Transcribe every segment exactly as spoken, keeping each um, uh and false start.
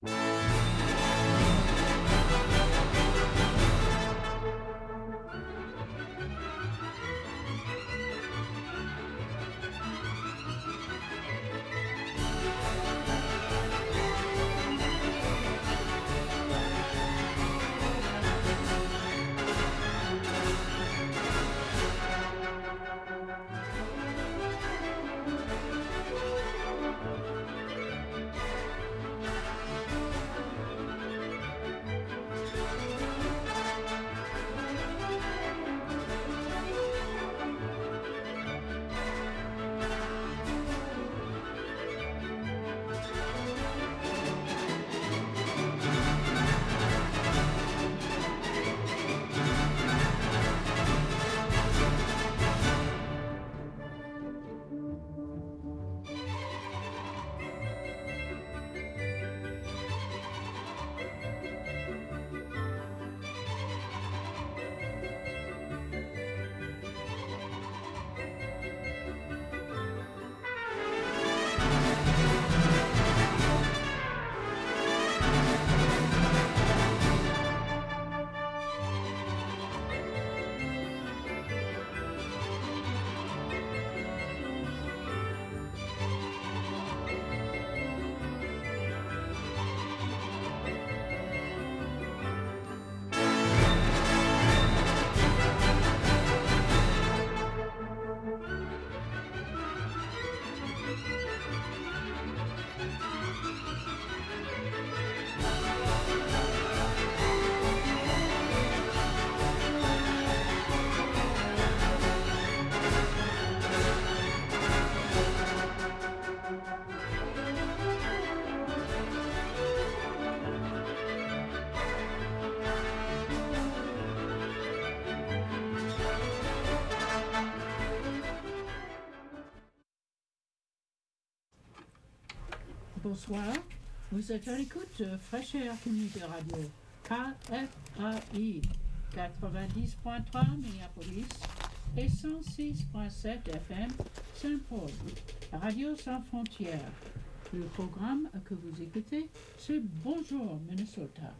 Bonsoir, vous êtes à l'écoute de Fresh Air Community Radio, K F A I quatre-vingt-dix point trois Minneapolis et cent six point sept F M Saint-Paul, Radio Sans Frontières. Le programme que vous écoutez, c'est Bonjour Minnesota.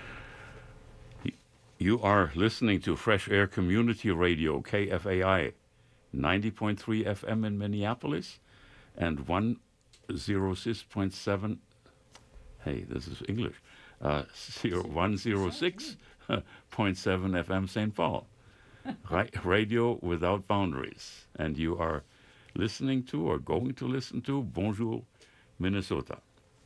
You are listening to Fresh Air Community Radio, K F A I, ninety point three F M in Minneapolis and one oh six point seven, hey, this is English, uh, one oh six point seven F M Saint Paul, Ra- Radio Without Boundaries. And you are listening to or going to listen to Bonjour Minnesota.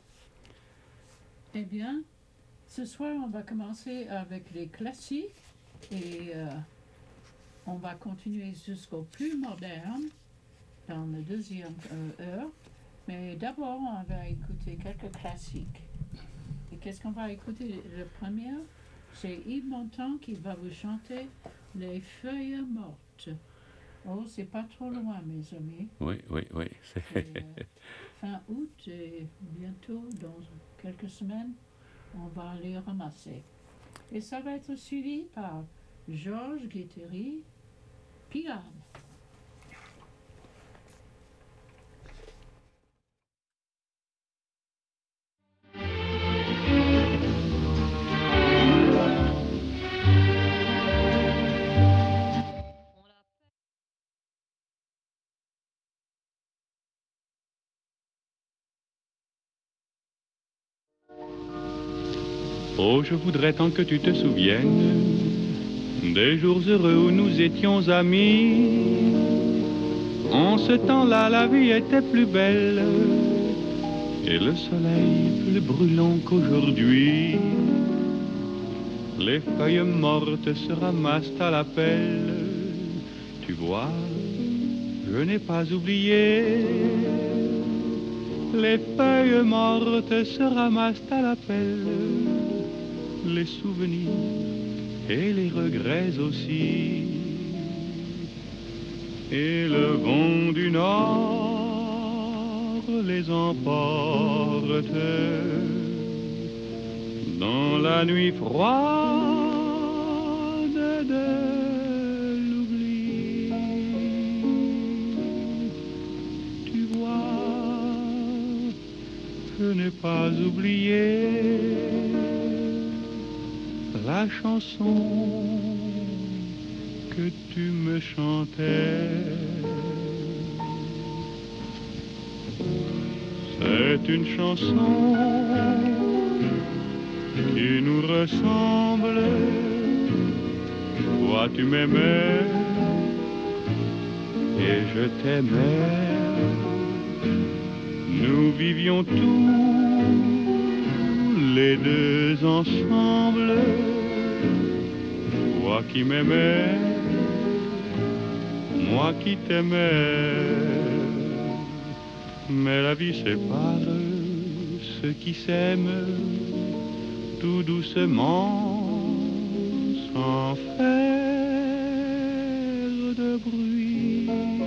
Eh bien, ce soir, on va commencer avec les classiques et euh, on va continuer jusqu'au plus moderne dans la deuxième euh, heure. Mais d'abord, on va écouter quelques classiques. Et qu'est-ce qu'on va écouter? Le premier, c'est Yves Montand qui va vous chanter Les Feuilles Mortes. Oh, c'est pas trop loin, mes amis. Oui, oui, oui. C'est euh, fin août et bientôt, dans quelques semaines, on va les ramasser. Et ça va être suivi par Georges Guetteri, Pigalle. Oh, je voudrais tant que tu te souviennes des jours heureux où nous étions amis. En ce temps-là, la vie était plus belle et le soleil plus brûlant qu'aujourd'hui. Les feuilles mortes se ramassent à la pelle. Tu vois, je n'ai pas oublié. Les feuilles mortes se ramassent à la pelle. Les souvenirs et les regrets aussi. Et le vent du nord les emporte dans la nuit froide de l'oubli. Tu vois, je n'ai pas oublié la chanson que tu me chantais. C'est une chanson qui nous ressemble. Toi tu m'aimais et je t'aimais. Nous vivions tous les deux ensemble. Toi qui m'aimais, moi qui t'aimais. Mais la vie sépare ceux qui s'aiment tout doucement, sans faire de bruit.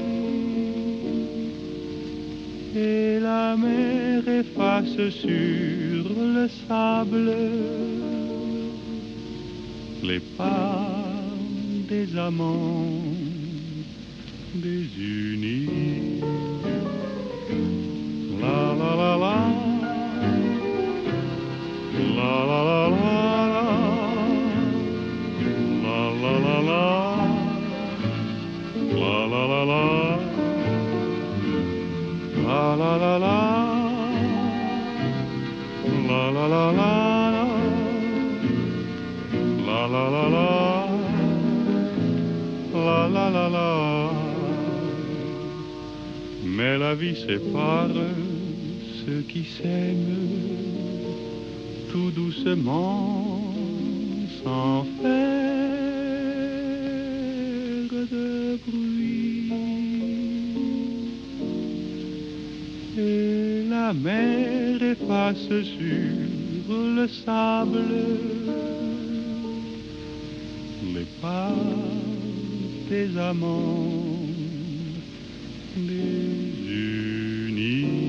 Et la mer efface sur le sable les pas des amants désunis. La la la la, la la la la, la la la la, la la la la, la la la la, la la la la, la la la la, la la la la. Mais la vie sépare ceux qui s'aiment tout doucement, sans faire de bruit. Et la mer efface sur le sable les pas des amants désunis.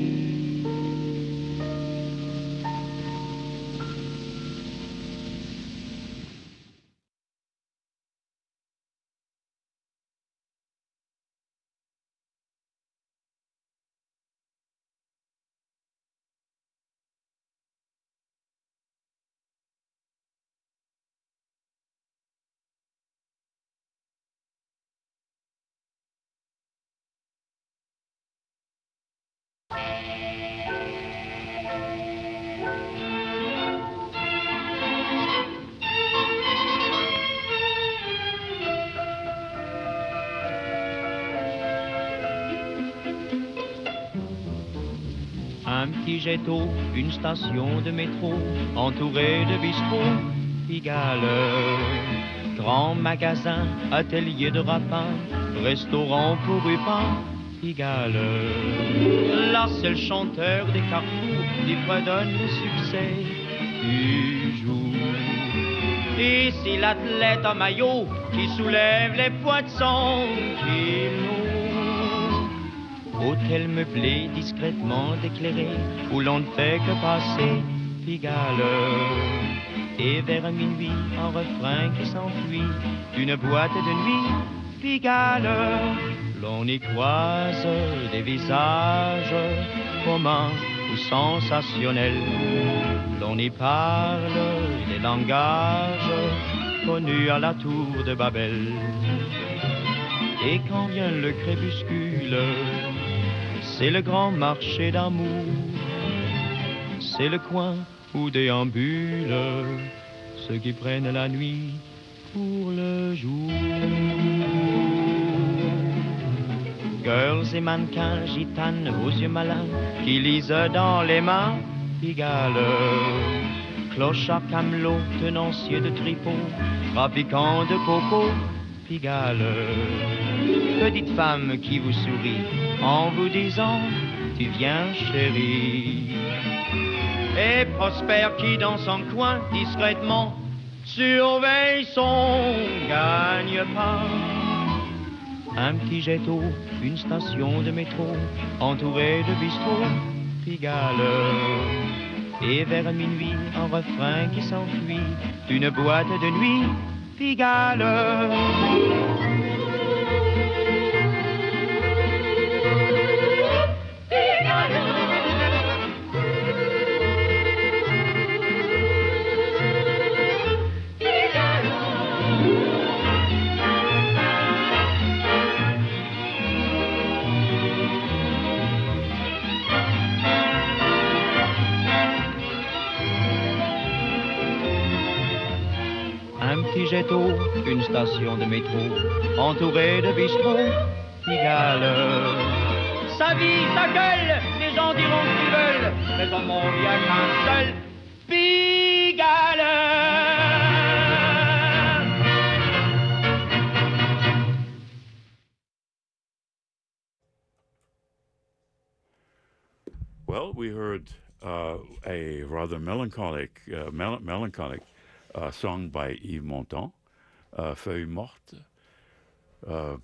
Un petit jet d'eau, une station de métro, entourée de bistrots, Pigalle. Grand magasin, atelier de rapin, restaurant pour rupins, Pigalle. Là c'est le chanteur des carrefours qui fredonne le succès du jour. Ici l'athlète en maillot qui soulève les poids de cent kilos. Hôtel meublé, discrètement éclairé, où l'on ne fait que passer, Pigalle. Et vers minuit, un refrain qui s'enfuit d'une boîte de nuit, Pigalle. L'on y croise des visages communs ou sensationnels. L'on y parle des langages connus à la tour de Babel. Et quand vient le crépuscule, c'est le grand marché d'amour, c'est le coin où déambulent ceux qui prennent la nuit pour le jour. Girls et mannequins, gitanes aux yeux malins, qui lisent dans les mains, Pigalle. Clochards, camelots, tenanciers de tripots, trafiquants de coco, Pigalle. Petite femme qui vous sourit en vous disant tu viens chérie. Et Prosper qui dans son coin discrètement surveille son gagne-pain. Un petit jet d'eau, une station de métro entourée de bistrots, Pigalle. Et vers minuit un refrain qui s'enfuit d'une boîte de nuit, Pigalle. Pigalle. Marigetto, une station de métro, entourée de bistrots, Pigalle. Sa vie, sa gueule, les gens diront ce qu'ils veulent, mais au monde, il n'y a qu'un seul Pigalle. Well, we heard uh, a rather melancholic, uh, mel- melancholic uh, song by Yves Montand, uh, Feuilles Mortes, uh,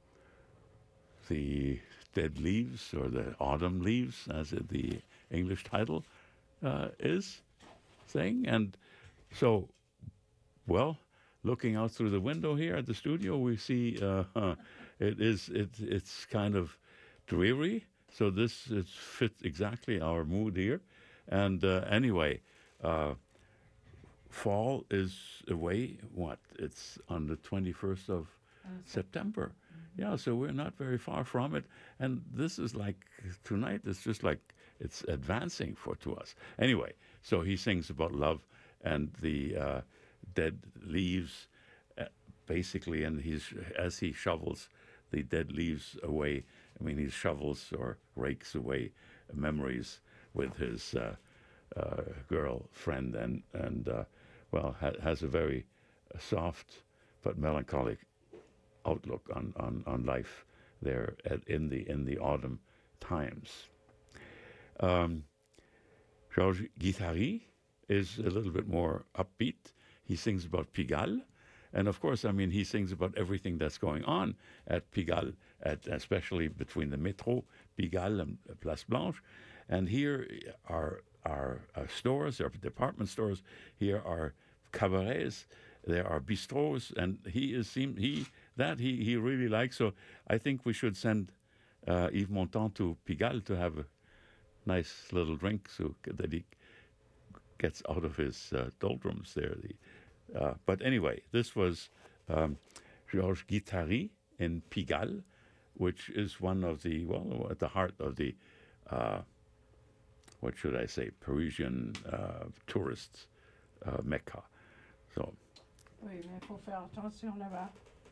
the dead leaves, or the autumn leaves, as the English title uh, is saying. And so, well, looking out through the window here at the studio, we see uh, it is it, it's kind of dreary. So this it fits exactly our mood here. And uh, anyway, uh, fall is away. What? It's on the twenty-first of uh, September. Mm-hmm. Yeah, so we're not very far from it. And this is like tonight. It's just like it's advancing for to us. Anyway, so he sings about love and the uh, dead leaves, uh, basically, and he's as he shovels the dead leaves away. I mean, he shovels or rakes away memories with his uh, uh, girlfriend, and and uh, well, ha- has a very soft but melancholic outlook on, on, on life there at, in the in the autumn times. Um, Georges Guittari is a little bit more upbeat. He sings about Pigalle. And of course, I mean, he sings about everything that's going on at Pigalle, at, especially between the Métro, Pigalle, and Place Blanche. And here are are uh, stores, there are department stores. Here are cabarets, there are bistros, and he is seem he that he, he really likes. So I think we should send uh, Yves Montand to Pigalle to have a nice little drink, so that he gets out of his uh, doldrums there. The, Uh, but anyway, this was um, Georges Guittari in Pigalle, which is one of the, well, at the heart of the, uh, what should I say, Parisian uh, tourist uh, Mecca. So. Oui, mais il faut faire attention là-bas.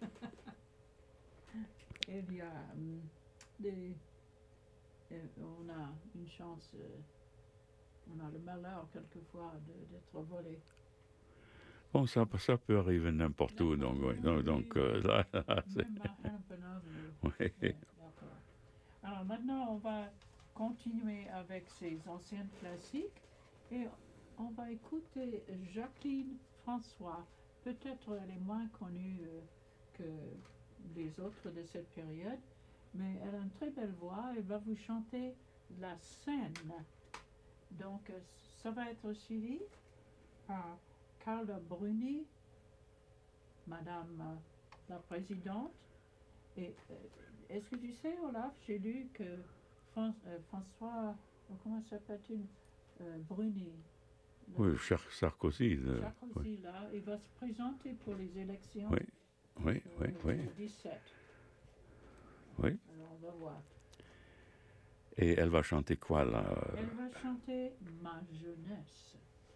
Il y a um, des, on a une chance, euh, on a le malheur quelquefois de, d'être volé. Bon, ça, ça peut arriver n'importe où, donc, oui, donc, donc euh, là, là c'est... Oui. D'accord. Alors maintenant, on va continuer avec ces anciennes classiques et on va écouter Jacqueline François, peut-être les moins connues euh, que les autres de cette période, mais elle a une très belle voix, elle va vous chanter La Seine. Donc, ça va être suivi par Carla Bruni, Madame euh, la Présidente. Et euh, est-ce que tu sais, Olaf, j'ai lu que Fran- euh, François, comment s'appelle-t-il, euh, Bruni. Oui, Char- Sarkozy. Euh, Sarkozy, oui. Là, il va se présenter pour les élections. Oui, oui, euh, oui, oui. Le dix-sept. Oui. Alors, on va voir. Et elle va chanter quoi, là? Elle va chanter Ma jeunesse.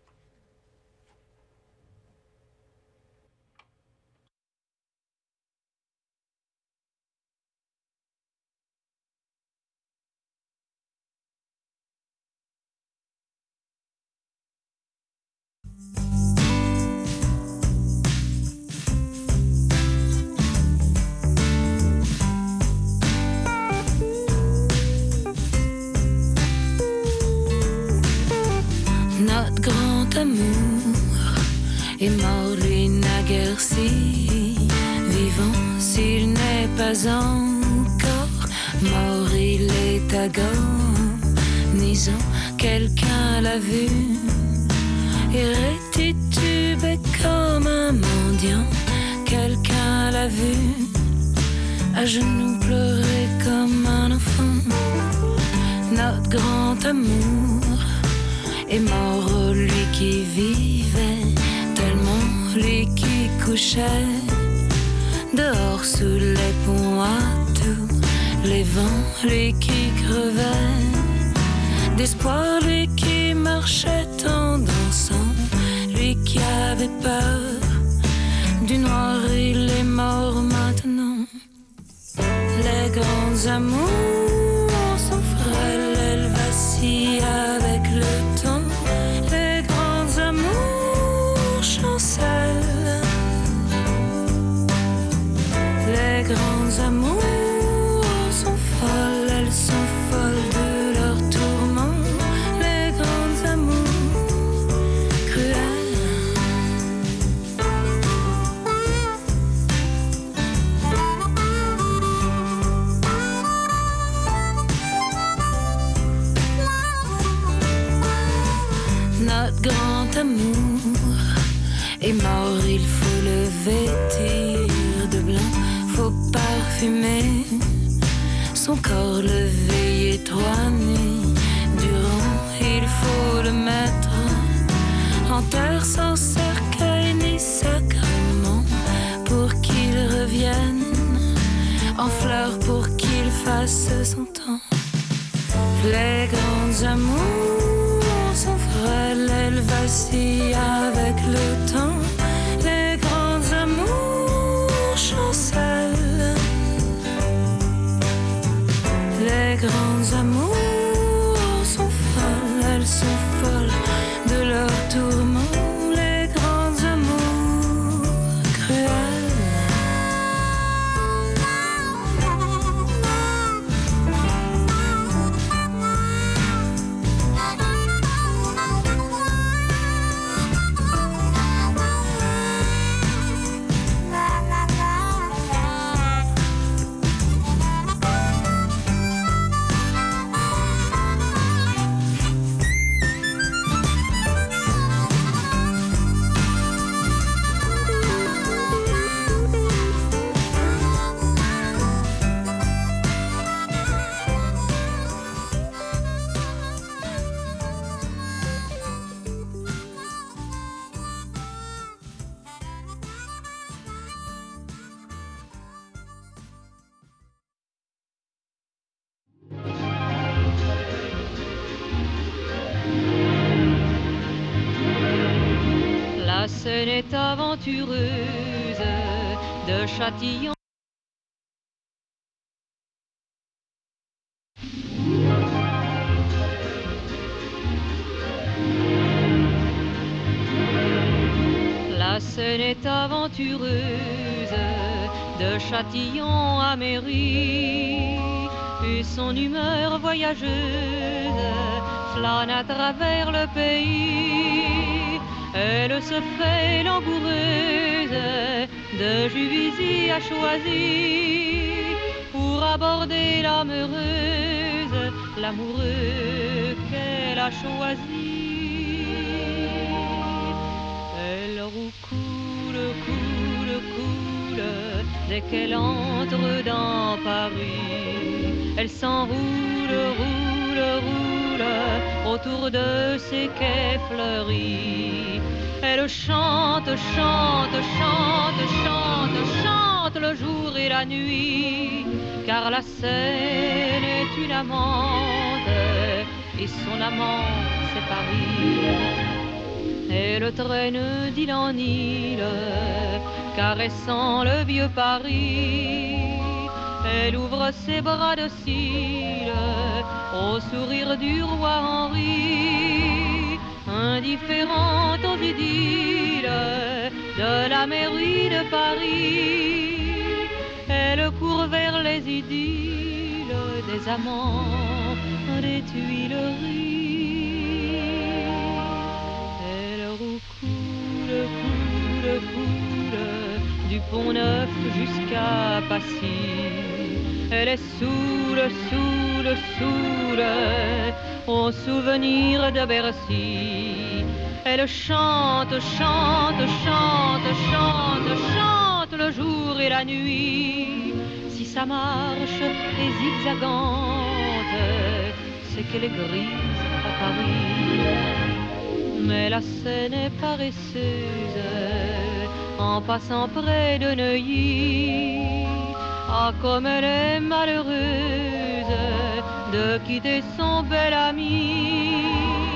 Notre grand amour est mort, lui naguère si vivant, s'il n'est pas encore mort, il est agonisant. Quelqu'un l'a vu, il rétitube comme un mendiant. Quelqu'un l'a vu, à genoux pleurer comme un enfant. Notre grand amour est mort, lui qui vivait tellement, lui qui couchait dehors sous les ponts à tous les vents, lui qui crevait d'espoir, lui qui marchait en dansant, lui qui avait peur du noir il est mort maintenant. Les grands amours sont frêles, elles vacillent avec le temps. Les grands amours chancellent. Les grands amours sont folles, elles sont folles de leur tourment. Les grands amours cruels. Notre grand amour est mort, il faut le vêtir de blanc, faut parfumer son corps, le veiller trois nuits durant. Il faut le mettre en terre sans cercueil ni sacrement, pour qu'il revienne en fleurs, pour qu'il fasse son temps. Les grands amours sont frêles, elles vacillent avec le temps. Les grands amours chancellent. Les grands amours sont folles, elles sont folles de leur tourment. Les grands amours cruels. La scène est aventureuse de Châtillon. La scène est aventureuse de Châtillon à Mairie, et son humeur voyageuse flâne à travers le pays. Elle se fait langoureuse, de Juvisy à Choisy, pour aborder l'âme heureuse, l'amoureux qu'elle a choisi. Elle roucoule, coule, coule, dès qu'elle entre dans Paris. Elle s'enroule, roule, roule, autour de ses quais fleuris. Elle chante, chante, chante, chante, chante le jour et la nuit, car la Seine est une amante, et son amant c'est Paris. Elle traîne d'île en île, caressant le vieux Paris. Elle ouvre ses bras dociles au sourire du roi Henri, indifférente aux idylles de la mairie de Paris. Elle court vers les idylles des amants des Tuileries. Elle roucoule, coule, coule, du Pont-Neuf jusqu'à Passy. Elle est saoule, saoule, saoule, au souvenir de Bercy. Elle chante, chante, chante, chante, chante le jour et la nuit. Si sa marche est zigzagante, c'est qu'elle est grise à Paris. Mais la Seine est paresseuse, en passant près de Neuilly. Ah, comme elle est malheureuse de quitter son bel ami,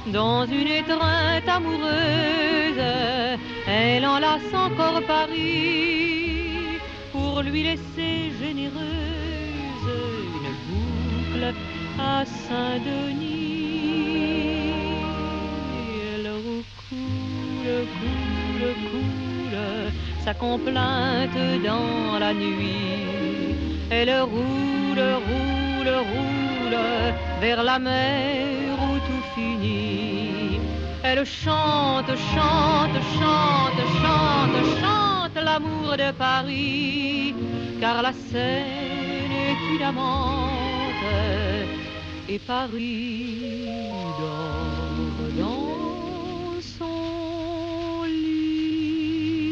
dans une étreinte amoureuse, elle enlace encore Paris pour lui laisser généreuse une boucle à Saint-Denis. Elle recoule, coule, coule sa complainte dans la nuit. Elle roule, roule, roule vers la mer où tout finit. Elle chante, chante, chante, chante, chante l'amour de Paris, car la Seine est une amante et Paris dort dans son lit.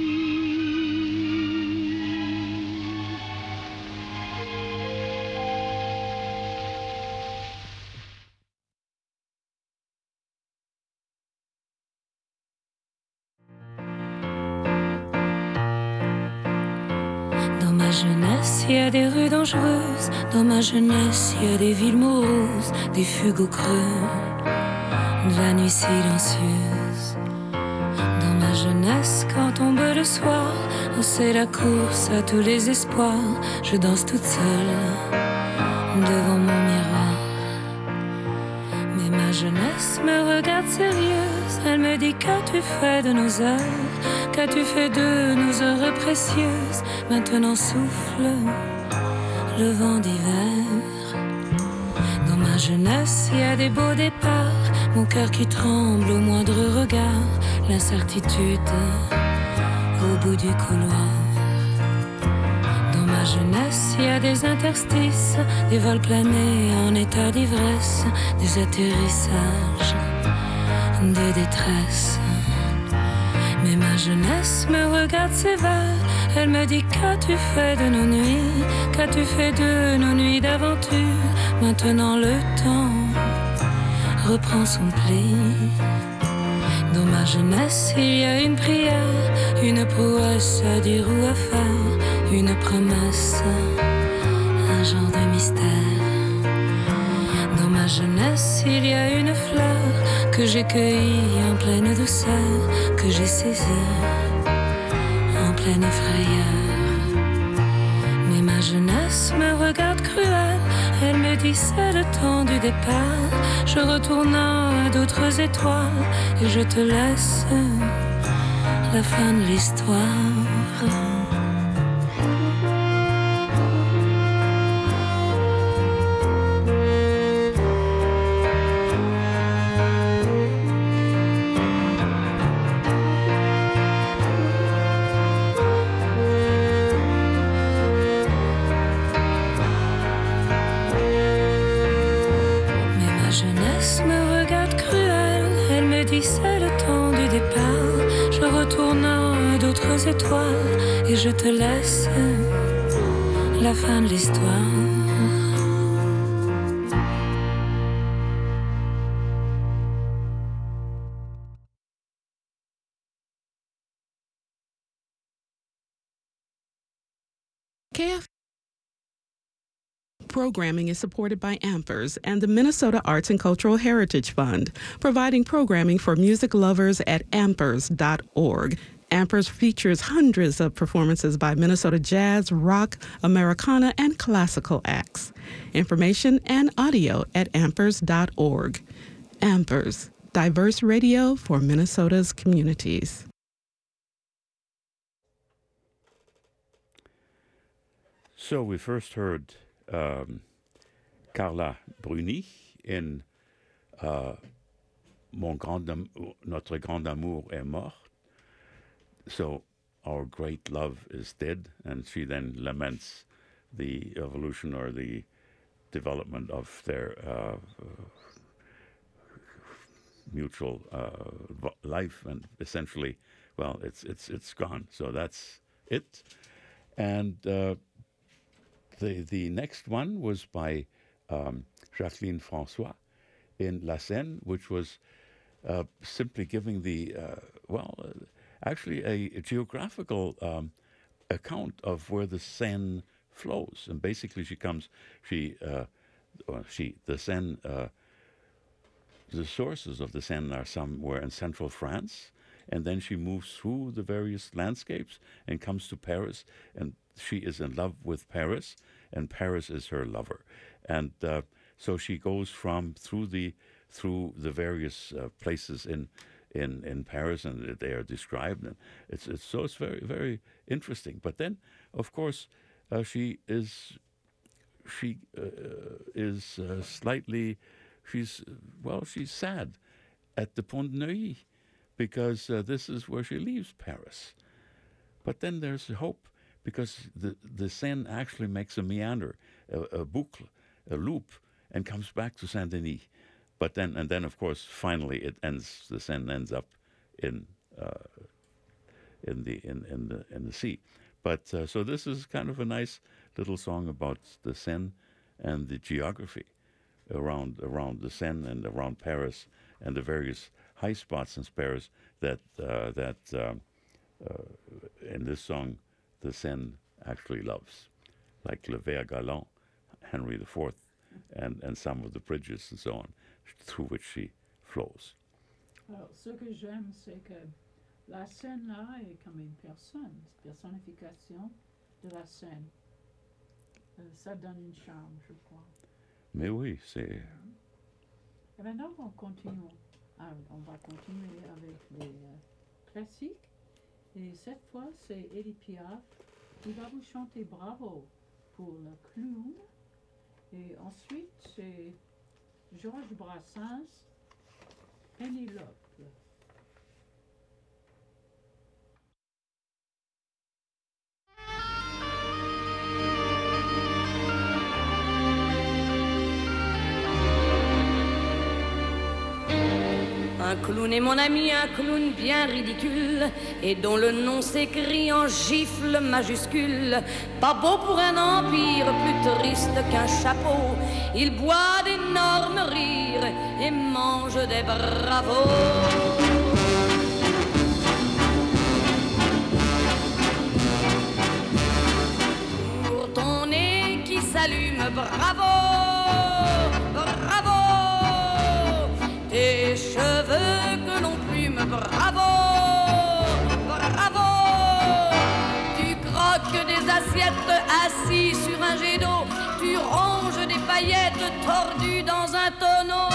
Dans ma jeunesse, il y a des rues dangereuses. Dans ma jeunesse, il y a des villes moroses, des fugues au creux de la nuit silencieuse. Dans ma jeunesse, quand tombe le soir, oh, c'est la course à tous les espoirs. Je danse toute seule devant mon miroir. Mais ma jeunesse me regarde sérieuse. Elle me dit: qu'as-tu fait de nos heures? Qu'as-tu fait de nos heures précieuses? Maintenant souffle le vent d'hiver. Dans ma jeunesse, il y a des beaux départs. Mon cœur qui tremble au moindre regard. L'incertitude au bout du couloir. Dans ma jeunesse, il y a des interstices, des vols planés en état d'ivresse, des atterrissages de détresse. Mais ma jeunesse me regarde sévère. Elle me dit: qu'as-tu fait de nos nuits? Qu'as-tu fait de nos nuits d'aventure? Maintenant le temps reprend son pli. Dans ma jeunesse, il y a une prière, une prouesse à dire ou à faire, une promesse, un genre de mystère. Dans ma jeunesse, il y a une fleur que j'ai cueillie en pleine douceur, que j'ai saisie en pleine frayeur. Mais ma jeunesse me regarde cruelle. Elle me dit: c'est le temps du départ. Je retourne à d'autres étoiles et je te laisse la fin de l'histoire. C'est le temps du départ. Je retourne à d'autres étoiles et je te laisse la fin de l'histoire. K F Programming is supported by AMPERS and the Minnesota Arts and Cultural Heritage Fund, providing programming for music lovers at ampers dot org. AMPERS features hundreds of performances by Minnesota jazz, rock, Americana, and classical acts. Information and audio at ampers dot org. AMPERS, diverse radio for Minnesota's communities. So we first heard um, Carla Bruni in uh, Mon grand am- Notre grand amour est mort. So our great love is dead, and she then laments the evolution or the development of their uh, mutual uh, life, and essentially, well, it's it's it's gone. So that's it. And uh, the the next one was by um, Jacqueline François in La Seine, which was uh, simply giving the uh, well, uh, actually a, a geographical um, account of where the Seine flows, and basically she comes, she, uh, or she, the Seine uh, the sources of the Seine are somewhere in central France, and then she moves through the various landscapes and comes to Paris, and she is in love with Paris, and Paris is her lover. And uh, so she goes from through the through the various uh, places in, in in Paris, and they are described. And it's it's so it's very very interesting. But then, of course, uh, she is she uh, is uh, slightly she's well she's sad at the Pont de Neuilly, because uh, this is where she leaves Paris. But then there's hope, because the the Seine actually makes a meander, a, a boucle, a loop, and comes back to Saint-Denis. But then, and then, of course, finally, it ends. The Seine ends up in uh, in the in, in the in the sea. But uh, so this is kind of a nice little song about the Seine and the geography around around the Seine and around Paris and the various high spots in Paris that uh, that um, uh, in this song the Seine actually loves, like Le Vert Galant, Henry the Fourth, and and some of the bridges and so on through which she flows. Alors, ce que j'aime, c'est que la Seine là est comme une personne, personnification de la Seine. Euh, ça donne une charme, je crois. Mais oui, c'est. Et maintenant, on continue. Ah, on va continuer avec les euh, classiques. Et cette fois, c'est Edith Piaf qui va vous chanter Bravo pour le clown. Et ensuite, c'est Georges Brassens, Pénélope. Un clown est mon ami, un clown bien ridicule, et dont le nom s'écrit en gifle majuscule. Pas beau pour un empire, plus triste qu'un chapeau. Il boit d'énormes rires et mange des bravos. Pour ton nez qui s'allume, bravo, bravo. Tes cheveux que l'on plume, bravo, bravo. Tu croques des assiettes assis sur un jet d'eau. Tu ronges des paillettes tordues dans un tonneau.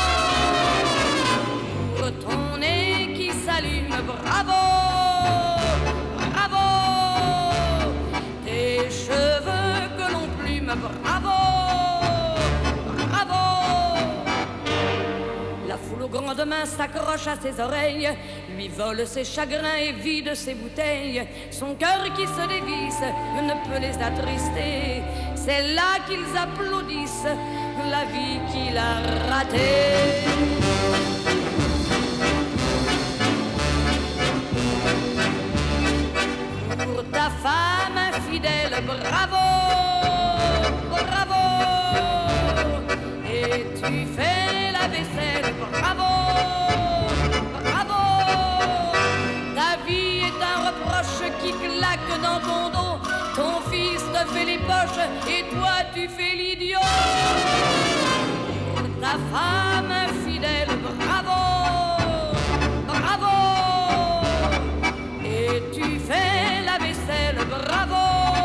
Pour ton nez qui s'allume, bravo, bravo. Tes cheveux que l'on plume, bravo, bravo. La foule aux grandes mains s'accroche à ses oreilles, lui vole ses chagrins et vide ses bouteilles. Son cœur qui se dévisse ne peut les attrister. C'est là qu'ils applaudissent la vie qu'il a ratée. Pour ta femme infidèle, bravo, bravo. Et tu fais la vaisselle, bravo, bravo. Ta vie est un reproche qui claque dans ton dos. Ton fils te fait les poches et toi tu fais l'idiot. Pour ta femme infidèle, bravo, bravo. Et tu fais la vaisselle, bravo,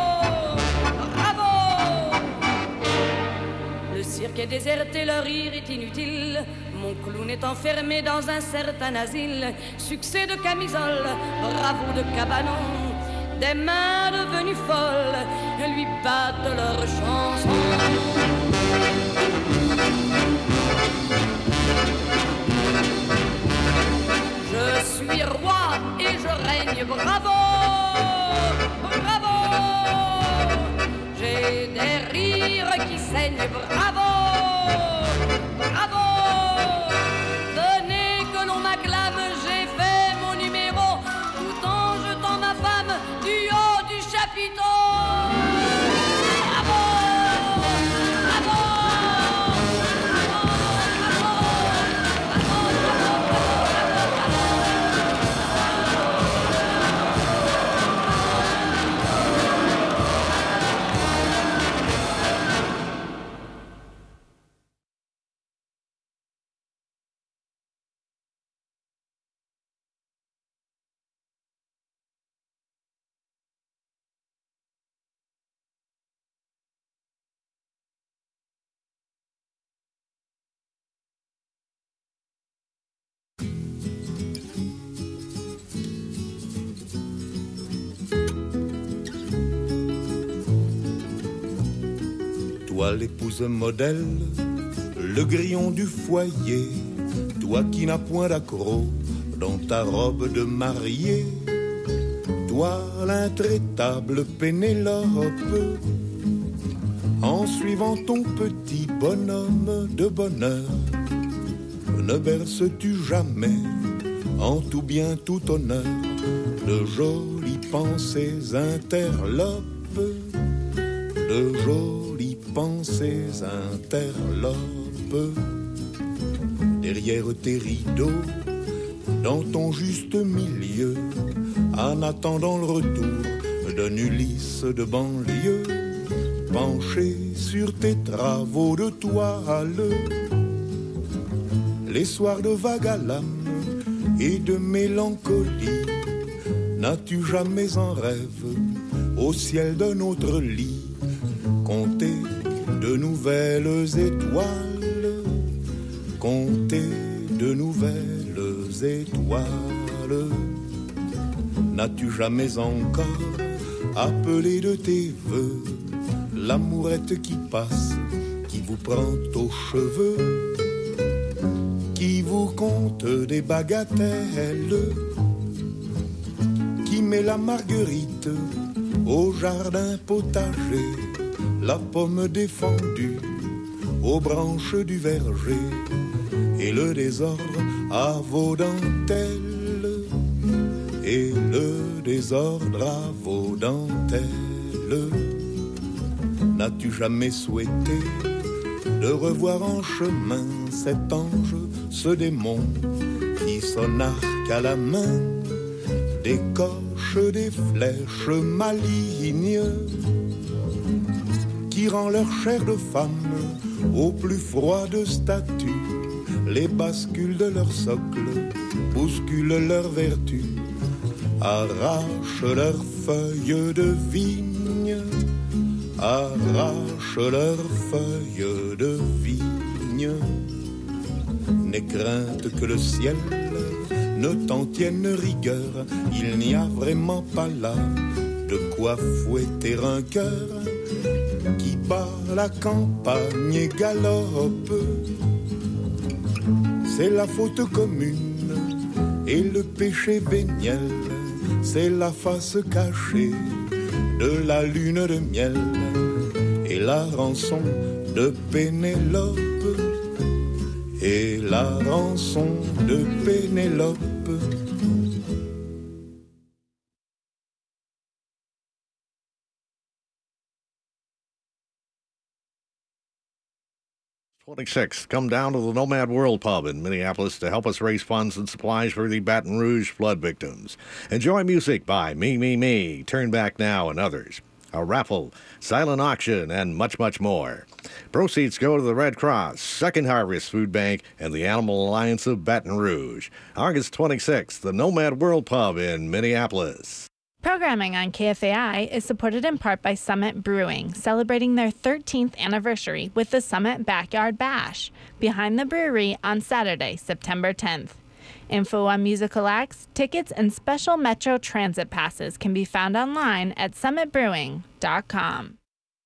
bravo. Le cirque est déserté, le rire est inutile. Mon clown est enfermé dans un certain asile. Succès de camisole, bravo de cabanon. Des mains devenues folles lui battent leurs chansons. Je suis roi et je règne, bravo, bravo. J'ai des rires qui saignent, bravo, bravo. Venez que l'on m'acclame, j'ai fait mon numéro, tout en jetant ma femme du haut du chapiteau. Bravo, bravo, toi l'épouse modèle, le grillon du foyer, toi qui n'as point d'accroc dans ta robe de mariée, toi l'intraitable Pénélope, en suivant ton petit bonhomme de bonheur, ne berces-tu jamais en tout bien, tout honneur, de jolies pensées interlopes, de jolies pensées interlopes. Derrière tes rideaux, dans ton juste milieu, en attendant le retour d'un Ulysse de banlieue, penché sur tes travaux de toile, les soirs de vague à l'âme et de mélancolie, n'as-tu jamais en rêve au ciel d'un autre lit compter de nouvelles étoiles, compter de nouvelles étoiles? N'as-tu jamais encore appelé de tes voeux l'amourette qui passe, qui vous prend aux cheveux, qui vous compte des bagatelles, qui met la marguerite au jardin potager, la pomme défendue aux branches du verger, et le désordre à vos dentelles, et le désordre à vos dentelles? N'as-tu jamais souhaité de revoir en chemin cet ange, ce démon qui son arc à la main décoche des flèches malignes, qui rend leur chair de femme au plus froide statue, les bascules de leur socle, bousculent leur vertu, arrache leurs feuilles de vigne, arrache leurs feuilles de vigne. N'aie crainte que le ciel ne t'en tienne rigueur, il n'y a vraiment pas là de quoi fouetter un cœur qui bat la campagne et galope. C'est la faute commune et le péché véniel, c'est la face cachée de la lune de miel et la rançon de Pénélope, et la rançon de Pénélope. twenty-six, come down to the Nomad World Pub in Minneapolis to help us raise funds and supplies for the Baton Rouge flood victims. Enjoy music by Me, Me, Me, Turn Back Now, and others. A raffle, silent auction, and much, much more. Proceeds go to the Red Cross, Second Harvest Food Bank, and the Animal Alliance of Baton Rouge. August twenty-sixth, the Nomad World Pub in Minneapolis. Programming on K F A I is supported in part by Summit Brewing, celebrating their thirteenth anniversary with the Summit Backyard Bash, behind the brewery on Saturday, September tenth. Info on musical acts, tickets, and special Metro Transit passes can be found online at summit brewing dot com.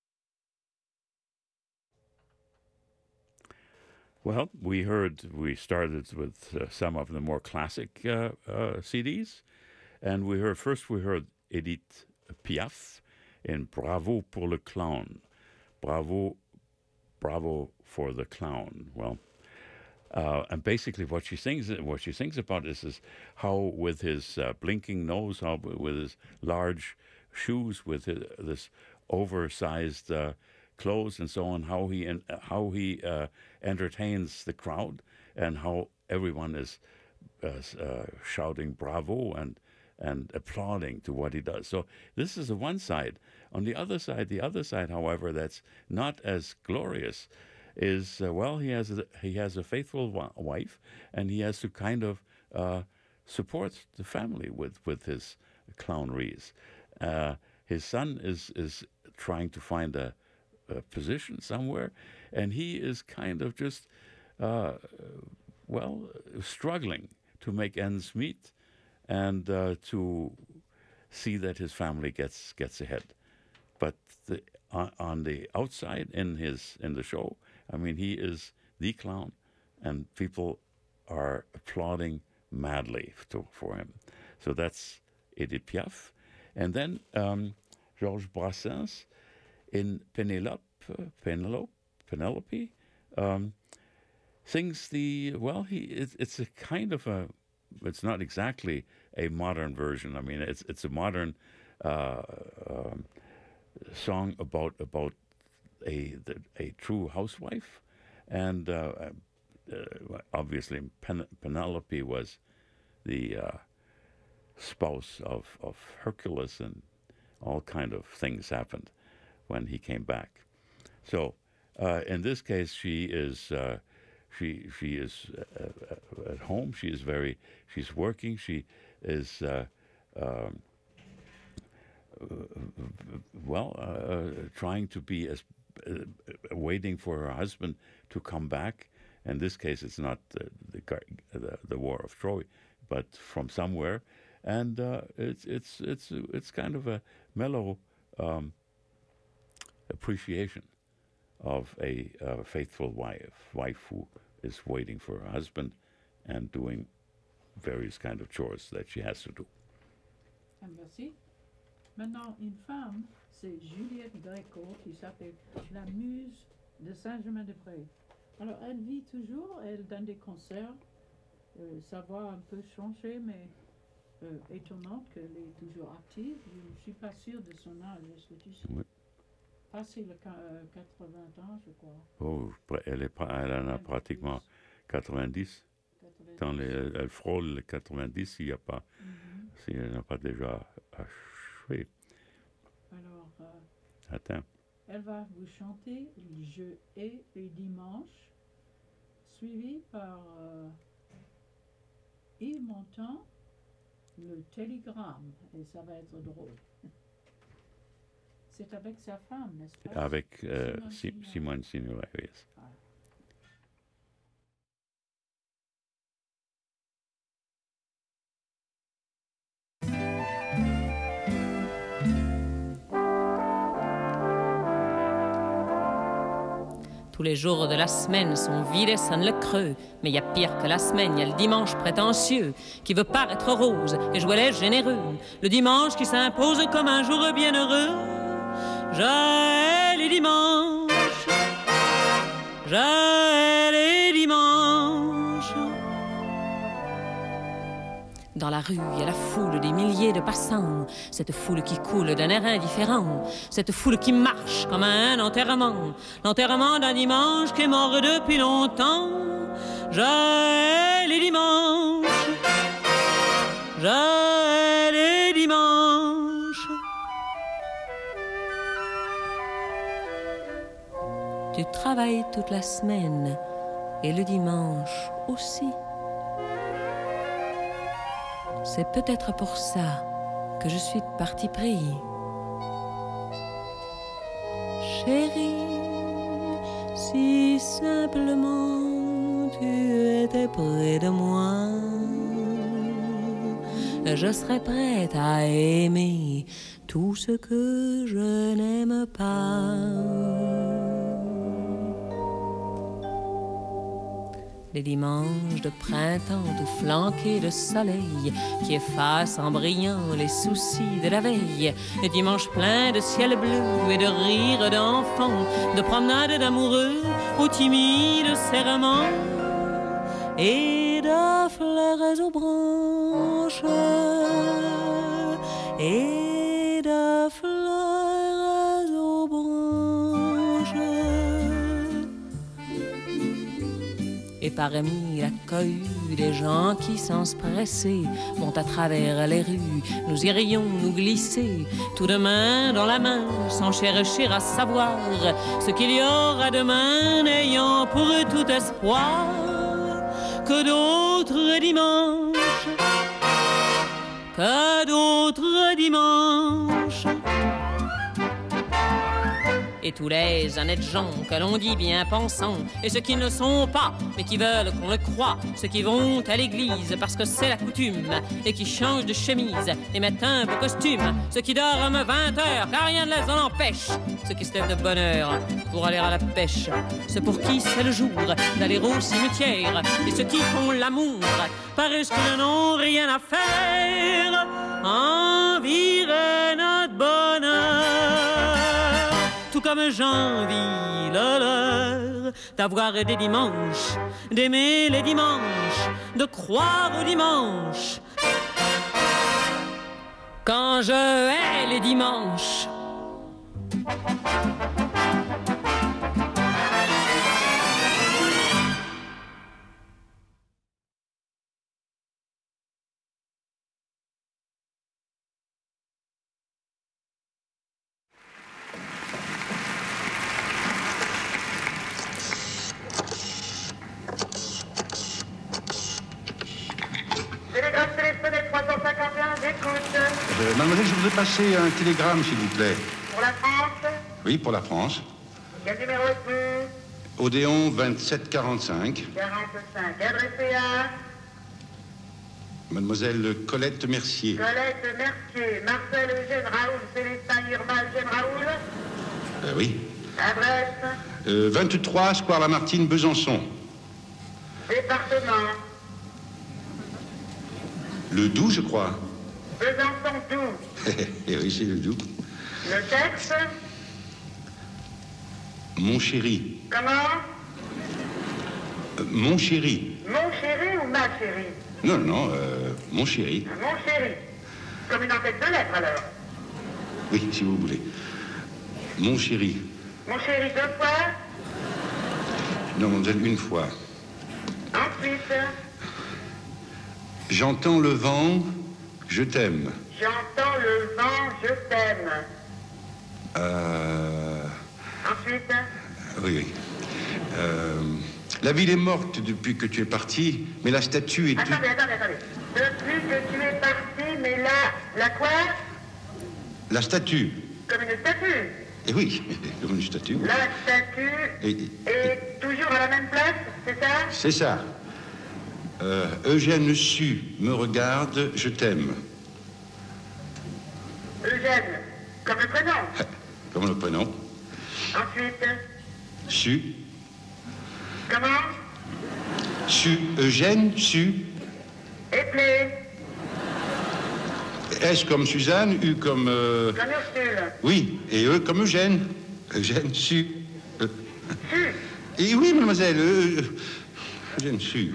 Well, we heard, we started with uh, some of the more classic uh, uh, C Ds. And we heard, first we heard Edith Piaf in Bravo pour le clown. Bravo, bravo for the clown. Well, uh, and basically what she sings, what she sings about is, is how with his uh, blinking nose, how with his large shoes, with his, this oversized uh, clothes and so on, how he en- how he uh, entertains the crowd, and how everyone is uh, uh, shouting bravo and and applauding to what he does. So this is the one side. On the other side, the other side, however, that's not as glorious, is uh, well, he has a, he has a faithful wa- wife, and he has to kind of uh, support the family with with his clowneries. Uh, his son is is trying to find a, a position somewhere, and he is kind of just uh, well struggling to make ends meet, and uh, to see that his family gets gets ahead. But the on, on the outside in his in the show, I mean, he is the clown, and people are applauding madly to, for him. So that's Edith Piaf. And then um, Georges Brassens in Penelope, uh, Penelope, Penelope um, sings the, well, he it, it's a kind of a, it's not exactly a modern version. I mean, it's it's a modern uh, um, song about about a the, a true housewife, and uh, uh, obviously Pen- Penelope was the uh, spouse of, of Hercules, and all kind of things happened when he came back. So uh, in this case, she is uh, she she is uh, at home. She is very she's working. She is uh, um, well uh, trying to be as uh, waiting for her husband to come back. In this case, it's not the the, the, the War of Troy, but from somewhere, and uh, it's it's it's it's kind of a mellow um, appreciation of a uh, faithful wife, wife who is waiting for her husband and doing various kind of chores that she has to do. Merci. Maintenant, une femme, c'est Juliette Gréco, qui s'appelle la muse de Saint-Germain-des-Prés. Alors, elle vit toujours, elle donne des concerts. Euh, sa voix a un peu changé, mais euh, étonnante qu'elle est toujours active. Je ne suis pas sûre de son âge, est-ce que tu sais? Oui. Passé le quatre-vingts ans, je crois. Oh, elle, est, elle en a pratiquement quatre-vingt-dix. quatre-vingt-dix. Dans les, elle frôle les quatre-vingt-dix s'il n'y a pas, mm-hmm. si elle n'a pas déjà achevé. Alors, euh, Attends. Elle va vous chanter Je hais les dimanches, suivi par euh, Yves Montand, le télégramme, et ça va être drôle. C'est avec sa femme, n'est-ce pas? Avec euh, Simone Signoret, oui. Ah. Tous les jours de la semaine sont vides et sonnent le creux. Mais il y a pire que la semaine, il y a le dimanche prétentieux qui veut paraître rose et jouer les généreux. Le dimanche qui s'impose comme un jour bienheureux. J'ai les dimanches, j'ai les dimanches. Dans la rue, il y a la foule des milliers de passants. Cette foule qui coule d'un air indifférent. Cette foule qui marche comme un enterrement. L'enterrement d'un dimanche qui est mort depuis longtemps. J'ai les dimanches. J'ai les dimanches. Tu travailles toute la semaine et le dimanche aussi. C'est peut-être pour ça que je suis de parti pris. Chérie, si simplement tu étais près de moi, je serais prête à aimer tout ce que je n'aime pas. Les dimanches de printemps tout flanqués de soleil qui effacent en brillant les soucis de la veille. Les dimanches pleins de ciel bleu et de rires d'enfants, de promenades d'amoureux aux timides serrements et de fleurs aux branches et de fleurs aux branches. Et parmi la cohue des gens qui, sans se presser, vont à travers les rues, nous irions nous glisser, tout de main dans la main, sans chercher à savoir ce qu'il y aura demain, n'ayant pour eux tout espoir que d'autres dimanches, que d'autres dimanches. Et tous les honnêtes gens que l'on dit bien pensants, et ceux qui ne sont pas, mais qui veulent qu'on le croie, ceux qui vont à l'église parce que c'est la coutume, et qui changent de chemise et mettent un beau costume, ceux qui dorment vingt heures car rien ne les en empêche, ceux qui se lèvent de bonne heure pour aller à la pêche, ceux pour qui c'est le jour d'aller au cimetière, et ceux qui font l'amour parce qu'ils n'ont rien à faire, envirer notre bonheur, tout comme j'envie le leur, d'avoir des dimanches, d'aimer les dimanches, de croire aux dimanches, quand je hais les dimanches. Euh, mademoiselle, je voudrais passer un télégramme, s'il vous plaît. Pour la France? Oui, pour la France. Quel numéro est-ce? Odéon vingt-sept quarante-cinq. quarante-cinq. Adressé à? Mademoiselle Colette Mercier. Colette Mercier. Marcel Eugène Raoul. Célestin Irma Eugène Raoul. Euh, oui. Adresse? Euh, vingt-trois, Square Lamartine, Besançon. Département? Le Doubs, je crois. Besançon Doubs. Eh oui, c'est le Doubs. Le texte? Mon chéri. Comment? Euh, mon chéri. Mon chéri ou ma chérie? Non, non, euh, mon chéri. Mon chéri. Comme une entête de lettres, alors? Oui, si vous voulez. Mon chéri. Mon chéri deux fois? Non, mademoiselle, une fois. Ensuite? J'entends le vent, je t'aime. J'entends le vent, je t'aime. Euh... Ensuite? Oui, oui. Euh... La ville est morte depuis que tu es parti, mais la statue est... Attendez, attendez, attendez. Depuis que tu es parti, mais là, la quoi? La statue. Comme une statue? Eh oui, comme une statue. La statue Et, est toujours à la même place, c'est ça? C'est ça. Euh, Eugène Sue me regarde, je t'aime. Eugène, comme le prénom? Comme le prénom. Ensuite? Sue. Comment? Sue. Eugène Sue. Éplé. S comme Suzanne, U comme... Euh... Comme Ursule. Oui, et E comme Eugène. Eugène Sue. Euh... Sue. Et oui, mademoiselle, euh... Eugène Sue.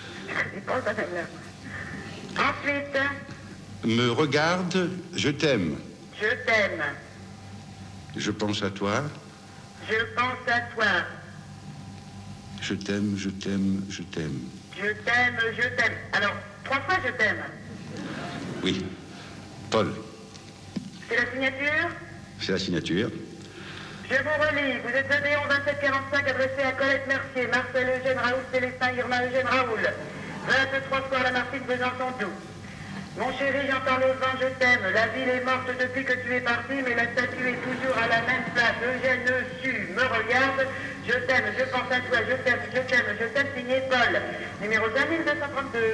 Ensuite? Me regarde, je t'aime. Je t'aime. Je pense à toi. Je pense à toi. Je t'aime, je t'aime, je t'aime. Je t'aime, je t'aime. Alors, trois fois je t'aime. Oui. Paul. C'est la signature? C'est la signature. Je vous relis. Vous êtes Odéon vingt-sept quarante-cinq, adressé à Colette Mercier, Marcel Eugène Raoul, Célestin Irma Eugène Raoul. vingt-trois Square Lamartine, Besançon Doubs. Mon chéri, j'entends le vent, je t'aime. La ville est morte depuis que tu es parti, mais la statue est toujours à la même place. Eugène Sue me regarde, je t'aime, je pense à toi, je t'aime, je t'aime, je t'aime, signé Paul. Numéro cinq mille deux cent trente-deux.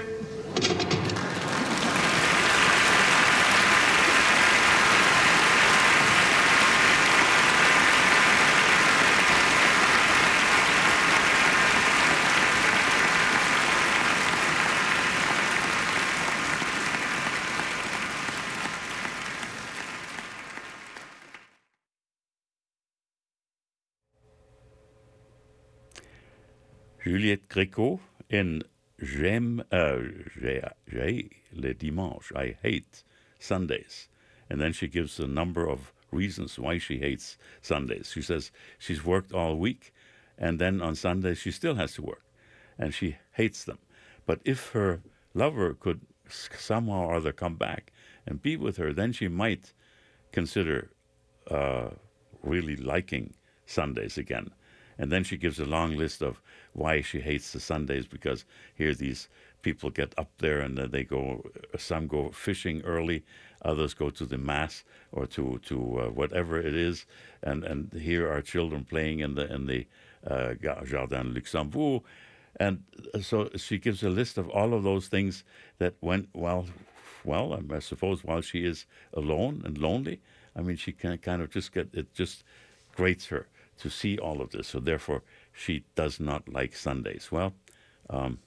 Juliette Gréco in J'aime, uh, j'ai, j'ai le dimanche. I hate Sundays. And then she gives a number of reasons why she hates Sundays. She says she's worked all week, and then on Sundays she still has to work, and she hates them. But if her lover could somehow or other come back and be with her, then she might consider uh, really liking Sundays again. And then she gives a long list of why she hates the Sundays, because here these people get up there and uh, they go. Some go fishing early, others go to the mass or to to uh, whatever it is, and and here are children playing in the in the uh, Jardin Luxembourg, and so she gives a list of all of those things that went well. Well, I suppose while she is alone and lonely, I mean, she can kind of just get it. Just grates her to see all of this. So therefore, she does not like Sundays. Well, um,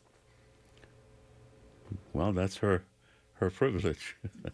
well, that's her her privilege.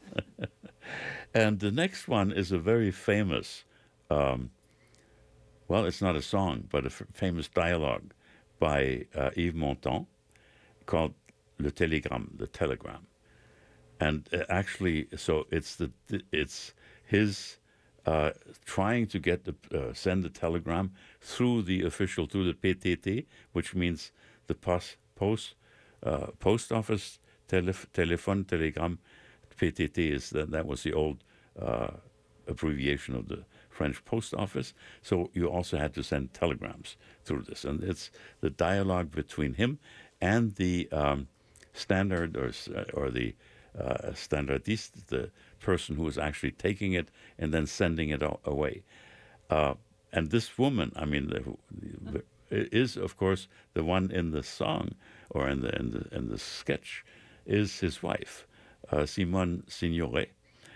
And the next one is a very famous. Um, well, it's not a song, but a f- famous dialogue by uh, Yves Montand called "Le Télégramme," the telegram. And uh, actually, so it's the it's his uh, trying to get the uh, send the telegram through the official through the P T T, which means the post post uh, post office tele- telephone telegram. P T T is that that was the old uh, abbreviation of the French post office. So you also had to send telegrams through this, and it's the dialogue between him and the um, standard or or the Uh, standardiste, the person who is actually taking it and then sending it a- away. Uh, and this woman, I mean, the, the, is of course the one in the song or in the in the in the sketch is his wife, uh, Simone Signoret.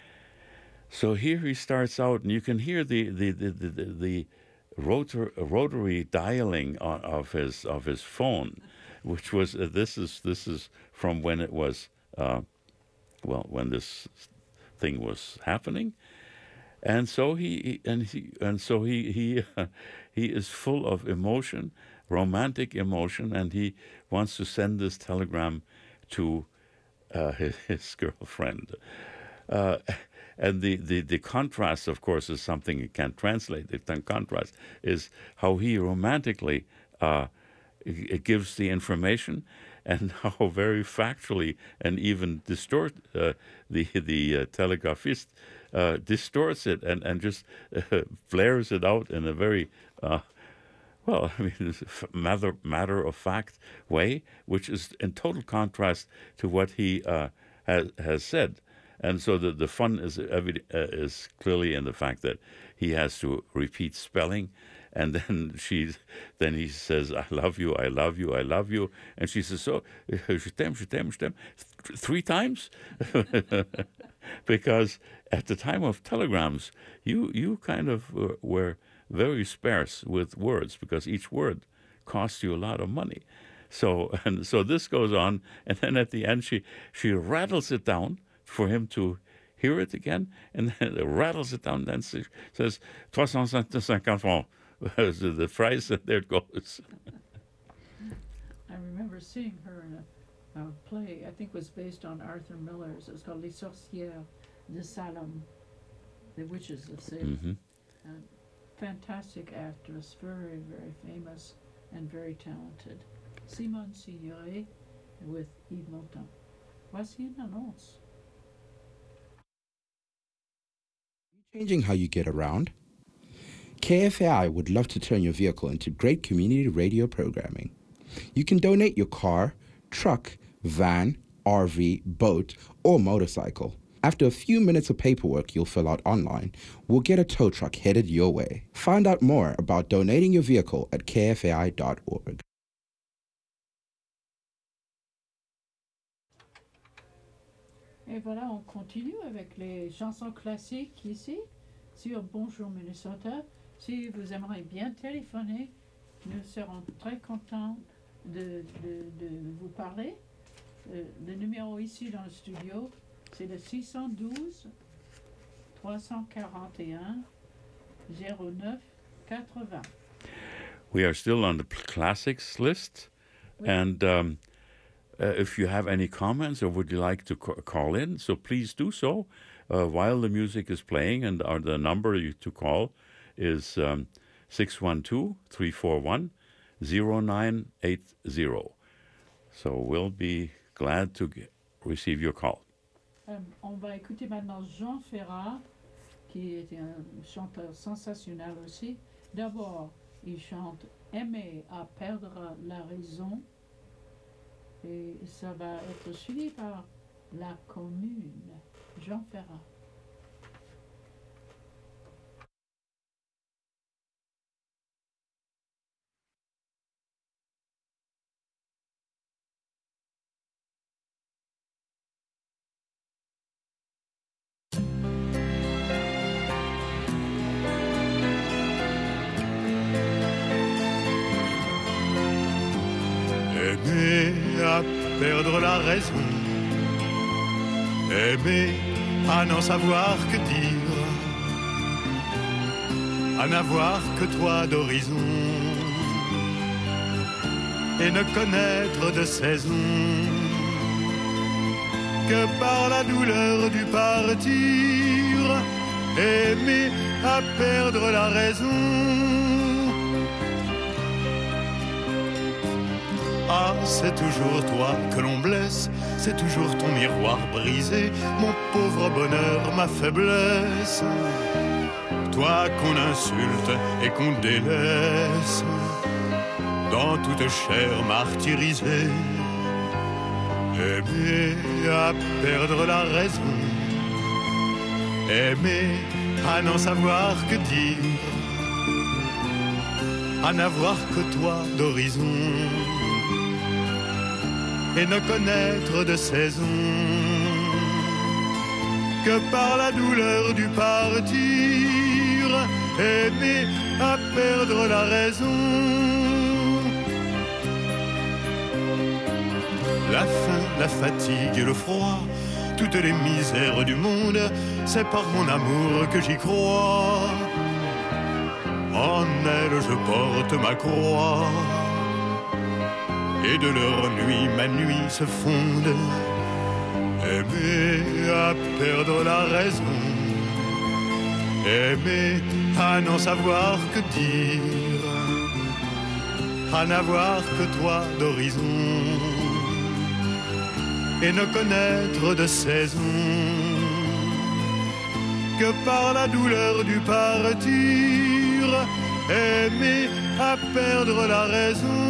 So here he starts out, and you can hear the the the the, the, the rotor, rotary dialing on, of his of his phone, which was uh, this is this is from when it was. Uh, Well, when this thing was happening, and so he and he and so he he uh, he is full of emotion, romantic emotion, and he wants to send this telegram to uh, his, his girlfriend. Uh, and the, the, the contrast, of course, is something you can't translate. The contrast is how he romantically uh, it gives the information, and how very factually and even distort uh, the the uh, telegraphist uh, distorts it and and just uh, flares it out in a very uh, well, I mean, matter matter of fact way, which is in total contrast to what he uh, has has said. And so the the fun is evid- uh, is clearly in the fact that he has to repeat spelling. And then she, then he says, "I love you, I love you, I love you," and she says, "So, je t'aime, je t'aime, je t'aime," three times, because at the time of telegrams, you you kind of uh, were very sparse with words because each word cost you a lot of money. So and so this goes on, and then at the end she she rattles it down for him to hear it again, and then rattles it down, and then says trois cent cinquante francs. So the price, and there it goes. I remember seeing her in a, a play, I think it was based on Arthur Miller's. It was called Les Sorcières de Salem, The Witches of Salem. Mm-hmm. Uh, fantastic actress, very, very famous and very talented. Simone Signoret with Yves Montand. Voici une annonce. Changing how you get around? K F A I would love to turn your vehicle into great community radio programming. You can donate your car, truck, van, R V, boat, or motorcycle. After a few minutes of paperwork you'll fill out online, we'll get a tow truck headed your way. Find out more about donating your vehicle at K F A I dot org. Et voilà, on continue avec les chansons classiques ici, sur Bonjour Minnesota. Si vous aimeriez bien téléphoner, nous serons très contents de, de, de vous parler. Euh, le numéro ici dans le studio, c'est le six un deux, trois quatre un, zéro neuf quatre-vingts. We are still on the classics list, Oui. and um, uh, if you have any comments or would you like to ca- call in, so please do so uh, while the music is playing, and our, the number you, to call is um, six one two, three four one, zero nine eight zero. So we'll be glad to g- receive your call. Euh, on va écouter maintenant Jean Ferrat, qui est un chanteur sensationnel aussi. D'abord, il chante « Aimer à perdre la raison ». Et ça va être suivi par la commune. Jean Ferrat. Aimer à perdre la raison, aimer à n'en savoir que dire, à n'avoir que toi d'horizon, et ne connaître de saison que par la douleur du partir, aimer à perdre la raison. Ah, c'est toujours toi que l'on blesse, c'est toujours ton miroir brisé, mon pauvre bonheur, ma faiblesse. Toi qu'on insulte et qu'on délaisse, dans toute chair martyrisée. Aimer à perdre la raison, aimer à n'en savoir que dire, à n'avoir que toi d'horizon, et ne connaître de saison que par la douleur du partir, aimer à perdre la raison. La faim, la fatigue et le froid, toutes les misères du monde, c'est par mon amour que j'y crois. En elle je porte ma croix, et de leur nuit ma nuit se fonde. Aimer à perdre la raison, aimer à n'en savoir que dire, à n'avoir que toi d'horizon, et ne connaître de saison que par la douleur du partir, aimer à perdre la raison.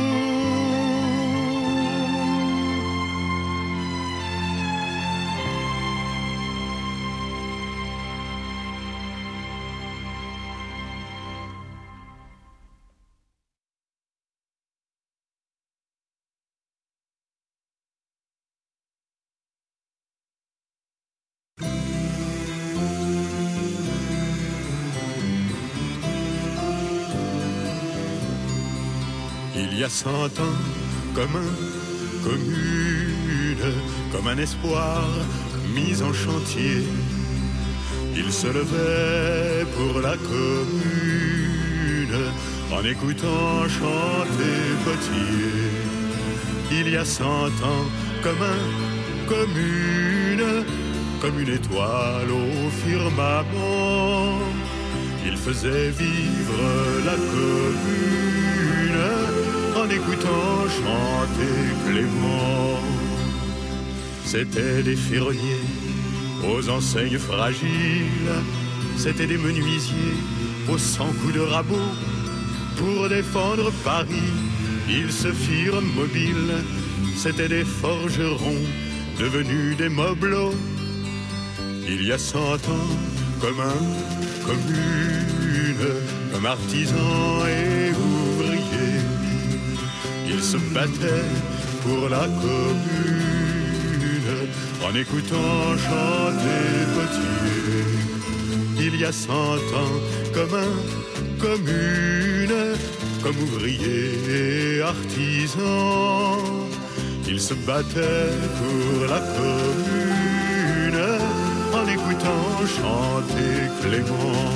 Il y a cent ans, comme un commune, comme un espoir mis en chantier, il se levait pour la commune en écoutant chanter Potier. Il y a cent ans, comme un commune, comme une étoile au firmament, il faisait vivre la commune en écoutant chanter Clément. C'étaient des ferronniers aux enseignes fragiles, c'étaient des menuisiers aux cent coups de rabot. Pour défendre Paris, ils se firent mobiles, c'étaient des forgerons devenus des mobelots. Il y a cent ans, comme un commune, comme artisans et ouvriers, ils se battaient pour la commune en écoutant chanter Potier. Il y a cent ans, comme un commune, comme ouvriers et artisans, ils se battaient pour la commune en écoutant chanter Clément.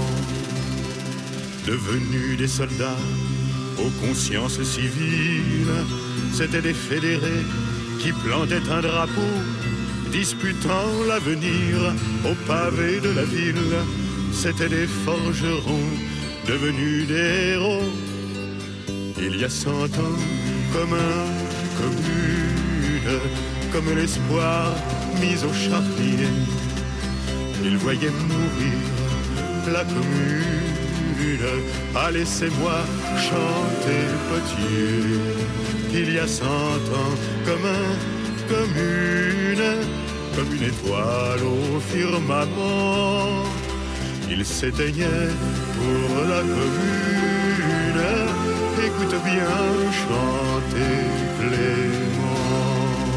Devenus des soldats aux consciences civiles, c'étaient des fédérés qui plantaient un drapeau, disputant l'avenir au pavé de la ville. C'étaient des forgerons devenus des héros. Il y a cent ans, comme un commune, comme l'espoir mis au charnier, ils voyaient mourir la commune. Ah, laissez-moi chanter Potier. il y a cent ans, comme un, comme une, comme une étoile au firmament. Il s'éteignait pour la commune. Écoute bien chanter Clément.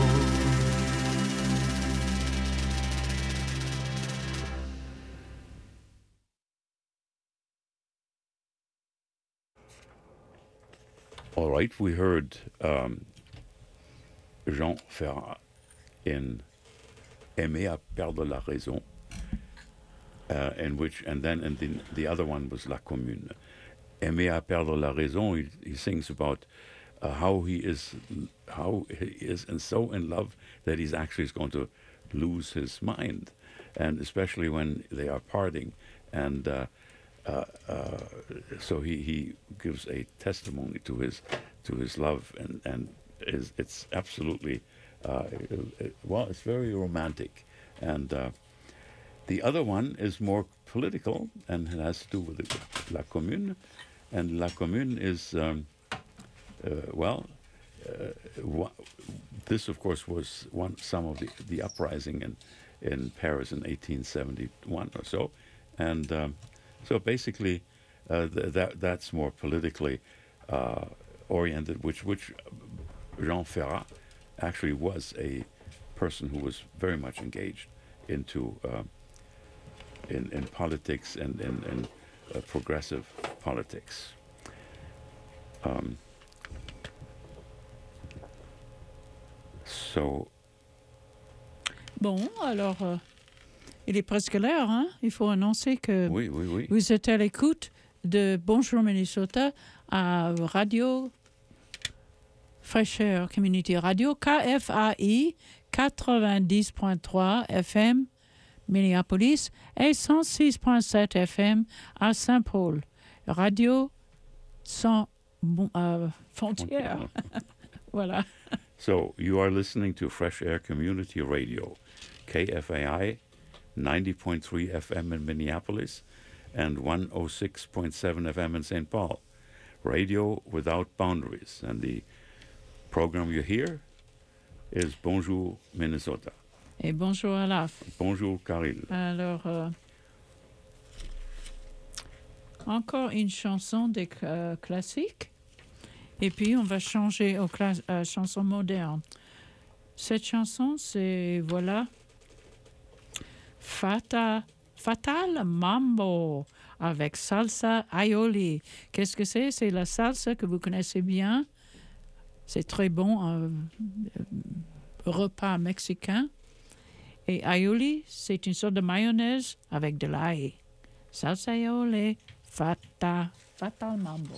All right, we heard um, Jean Ferrat in Aimer à perdre la raison, uh, in which, and then and the, the other one was La Commune. Aimer à perdre la raison, he, he sings about uh, how he is, how he is and so in love that he's actually going to lose his mind, and especially when they are parting, and uh, uh, uh, so he, he gives a testimony to his to his love, and and is it's absolutely uh, it, well, it's very romantic, and uh, the other one is more political and it has to do with the, La Commune, and La Commune is um, uh, well. Uh, wha- this, of course, was one some of the, the uprising in in Paris in eighteen seventy-one or so, and um, so basically uh, th- that that's more politically uh, oriented. Which which Jean Ferrat actually was a person who was very much engaged into uh, in in politics and in, in uh, progressive politics. Um, So. Bon, alors, euh, il est presque l'heure, hein? Il faut annoncer que oui, oui, oui. vous êtes à l'écoute de Bonjour Minnesota à Radio Fraîcheur Community Radio, K F A I quatre-vingt-dix point trois F M Minneapolis et cent six point sept F M à Saint-Paul. Radio sans euh, frontières. Voilà. So you are listening to Fresh Air Community Radio, K F A I ninety point three F M in Minneapolis and one oh six point seven F M in Saint Paul. Radio without boundaries. And the program you hear is Bonjour Minnesota. Et bonjour Alaf. Bonjour Karil. Alors, euh, encore une chanson des euh, classiques. Et puis, on va changer aux cla- euh, chansons modernes. Cette chanson, c'est, voilà, Fata, Fatal Mambo avec salsa aioli. Qu'est-ce que c'est? C'est la salsa que vous connaissez bien. C'est très bon, un euh, repas mexicain. Et aioli, c'est une sorte de mayonnaise avec de l'ail. Salsa aioli, fata, Fatal Mambo.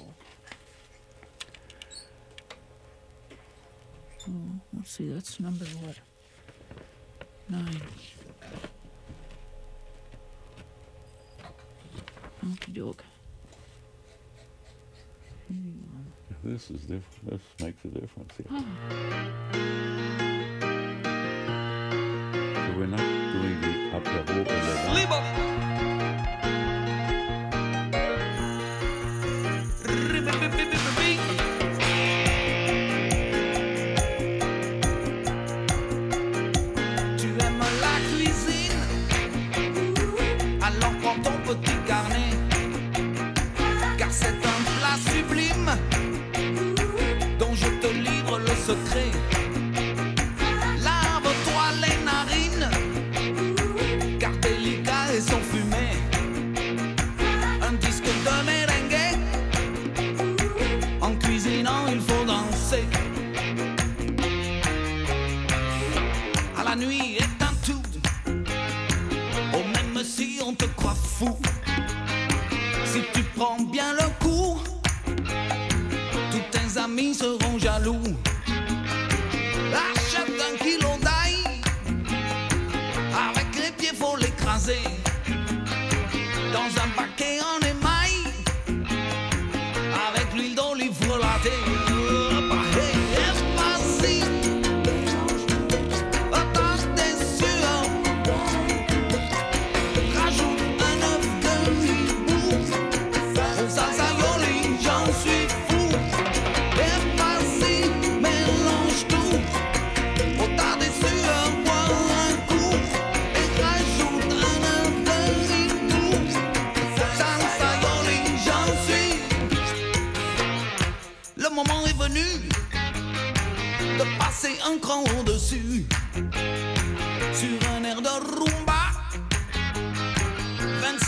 Oh, let's see, that's number what? Nine. Okie doke. This is diff- This makes a difference here. Oh. So we're not doing the apéro eleven. Petit carnet, car c'est un plat sublime dont je te livre le secret. Lave-toi les narines, car délicat et sans fumée. Un disque de merengue, en cuisinant il faut danser. À la nuit est un tout, oh même si on te croit fou. Si tu prends bien le coup, tous tes amis seront jaloux. Achète un kilo d'ail, avec les pieds faut l'écraser. Dans un paquet en émail, avec l'huile d'olive frelatée. Salsa aioli, j'en suis fou. Et vas-y, mais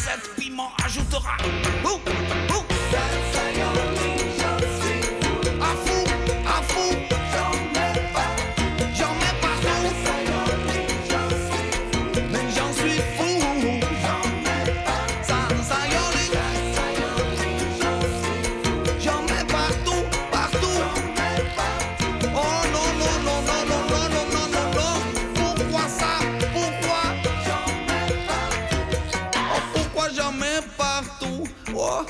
cette piment ajoutera. Ouh, ouh. À fou, à fou. J'en mets pas, j'en mets partout. Mais j'en suis fou. Ça, ça yoli. J'en mets partout, partout. Oh non, non, non, non, non, non, non, non, non, non. Pourquoi ça? Pourquoi? Oh, pourquoi j'en mets partout? Oh.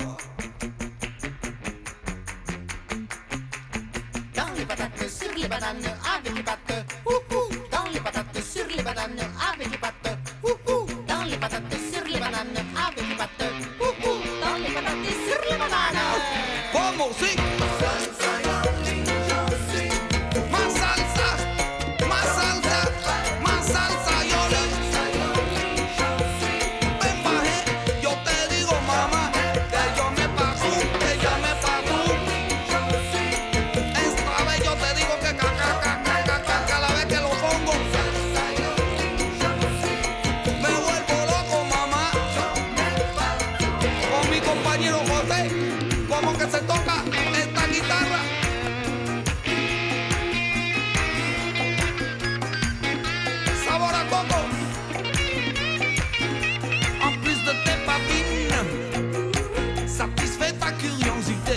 Dans les patates, sur les bananes, avec les pattes, ouhou. Dans les patates, sur les bananes, avec les pattes, ouhou. Dans les patates, sur les bananes, avec les pattes, ouhou. Dans les patates, sur les bananes. Como si? Ma salsa, ma salsa, ma salsa, yo le. Ven bajé, yo te digo mamá, que yo me paso, que yo me paso. Esta vez yo te digo que ca, ca, ca, ca, ca, ca, cada vez que lo pongo me vuelvo loco mamá. Con mi compañero José, como que se toca esta guitarra. Sabor a coco. En plus de tes papines, satisfait ta curiosité.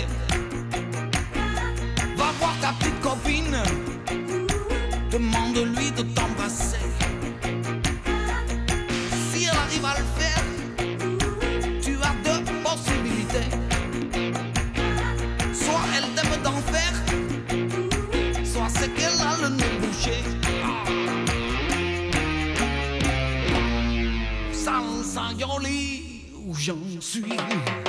Va voir ta petite copine, demande-lui de t'embrasser. Si elle arrive à le faire, tu as deux possibilités. Soit elle t'aime d'enfer, soit c'est qu'elle a le nez bouché. Salsa yoli, où j'en suis fou.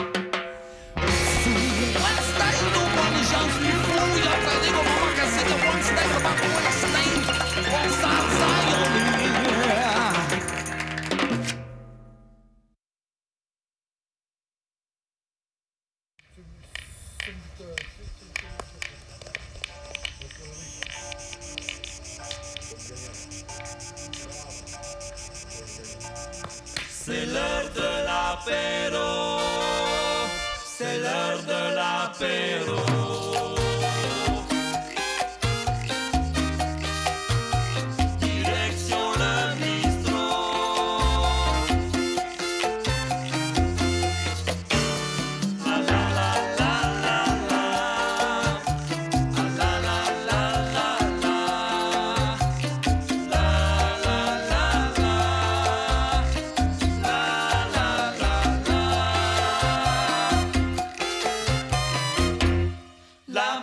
One style, no one, j'en suis fou. Yo te digo, mamá, que c'est de one style, pas como la style. Oh, salsa yoli. C'est l'heure de l'apéro, c'est l'heure de l'apéro. Direction le bistrot. La la la la la la. La la la la la la. La la la la. La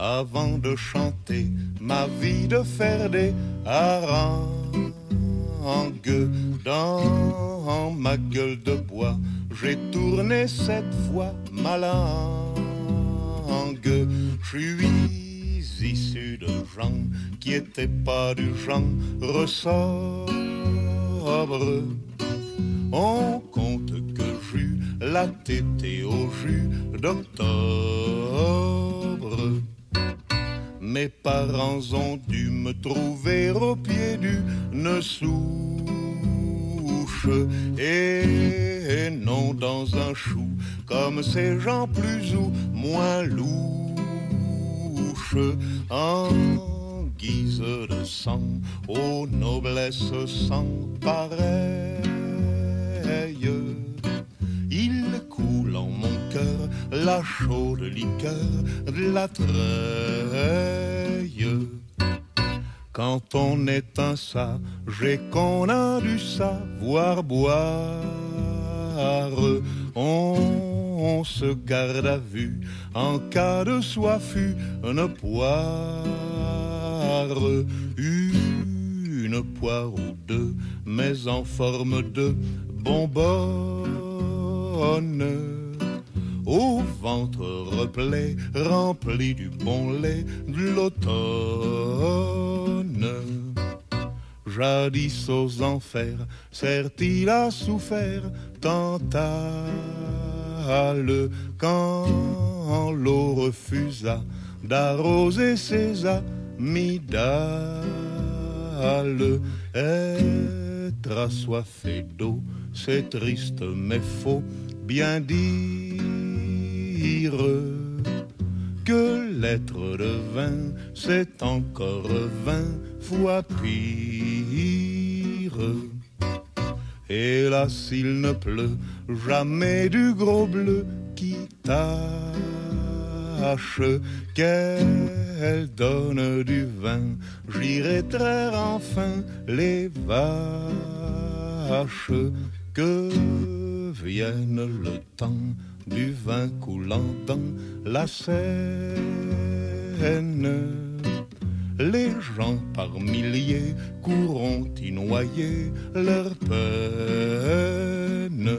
avant de chanter ma vie de faire des harangues dans ma gueule de bois. J'ai tourné cette fois ma langue. Je suis issu de gens qui étaient pas du genre sobre. On compte que j'eus la tétée au jus d'octobre. Mes parents ont dû me trouver au pied d'une souche et non dans un chou comme ces gens plus ou moins louches. En guise de sang, aux noblesses sans pareil, il coule en mon cœur la chaude liqueur de la treille. Quand on est un sage et qu'on a du savoir boire, on, on se garde à vue en cas de soif, une poire, une poire ou deux, mais en forme de bonbonne, au ventre replet, rempli du bon lait de l'automne. Jadis aux enfers, certes il a souffert Tantale, quand l'eau refusa d'arroser ses amygdales. Être assoiffé d'eau, c'est triste mais faut bien dire que l'être de vin, c'est encore vingt fois pire. Hélas, il ne pleut jamais du gros bleu qui tâche, qu'elle donne du vin, j'irai traire enfin les vaches, que vienne le temps du vin coulant dans la Seine. Les gens par milliers courront y noyer leur peine.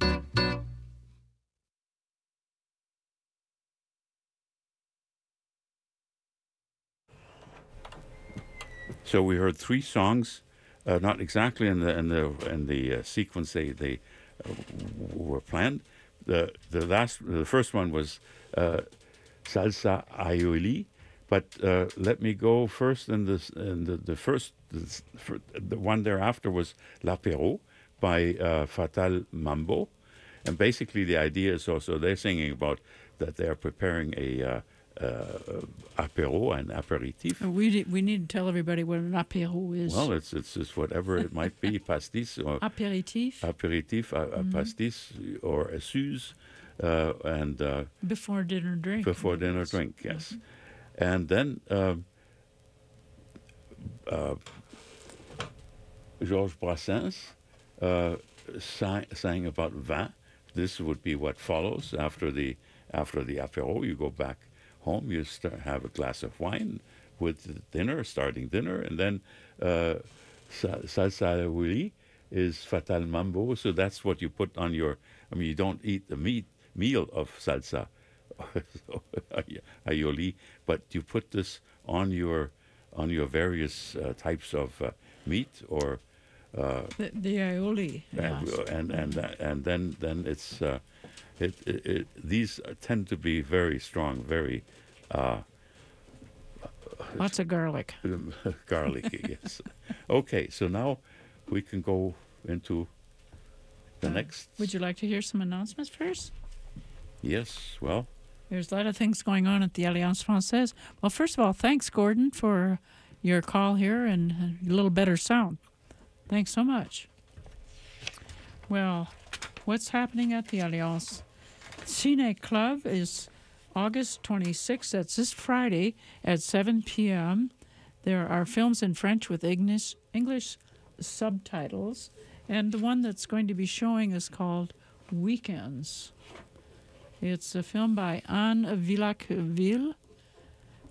So we heard three songs, uh, not exactly in the in the in the uh, sequence they they uh, were planned. The the last the first one was uh, Salsa Aioli, but uh, let me go first. In this in the the first the, the one thereafter was L'Apéro by uh, Fatal Mambo, and basically the idea is also they're singing about that they are preparing a uh, uh, apéro, an apéritif. We need, we need to tell everybody what an apéro is. Well, it's it's, it's whatever it might be, pastis or apéritif, apéritif, a, a Mhm. pastis or a suze, uh, and uh, before dinner drink. before dinner drink, yes, and then um, uh, Georges Brassens uh, sang, sang about vin. This would be what follows after the after the apéro. You go back home, you start, have a glass of wine with dinner, starting dinner, and then uh, sa- salsa Willy is Fatal Mambo. So that's what you put on your. I mean, you don't eat the meat meal of salsa aioli, but you put this on your on your various uh, types of uh, meat or. Uh, The, the aioli. and yes. and and, uh, and then then it's uh, it, it, it these tend to be very strong, very uh, Lots of garlic. garlicky. Yes. Okay, so now we can go into the Uh, next. Would you like to hear some announcements first? Yes. Well, There's a lot of things going on at the Alliance Française. Well, first of all, thanks, Gordon, for your call here and a little better sound. Thanks so much. Well, what's happening at the Alliance? Cine Club is August twenty-sixth. That's this Friday at seven p.m. There are films in French with English, English subtitles. And the one that's going to be showing is called Weekends. It's a film by Anne Villacville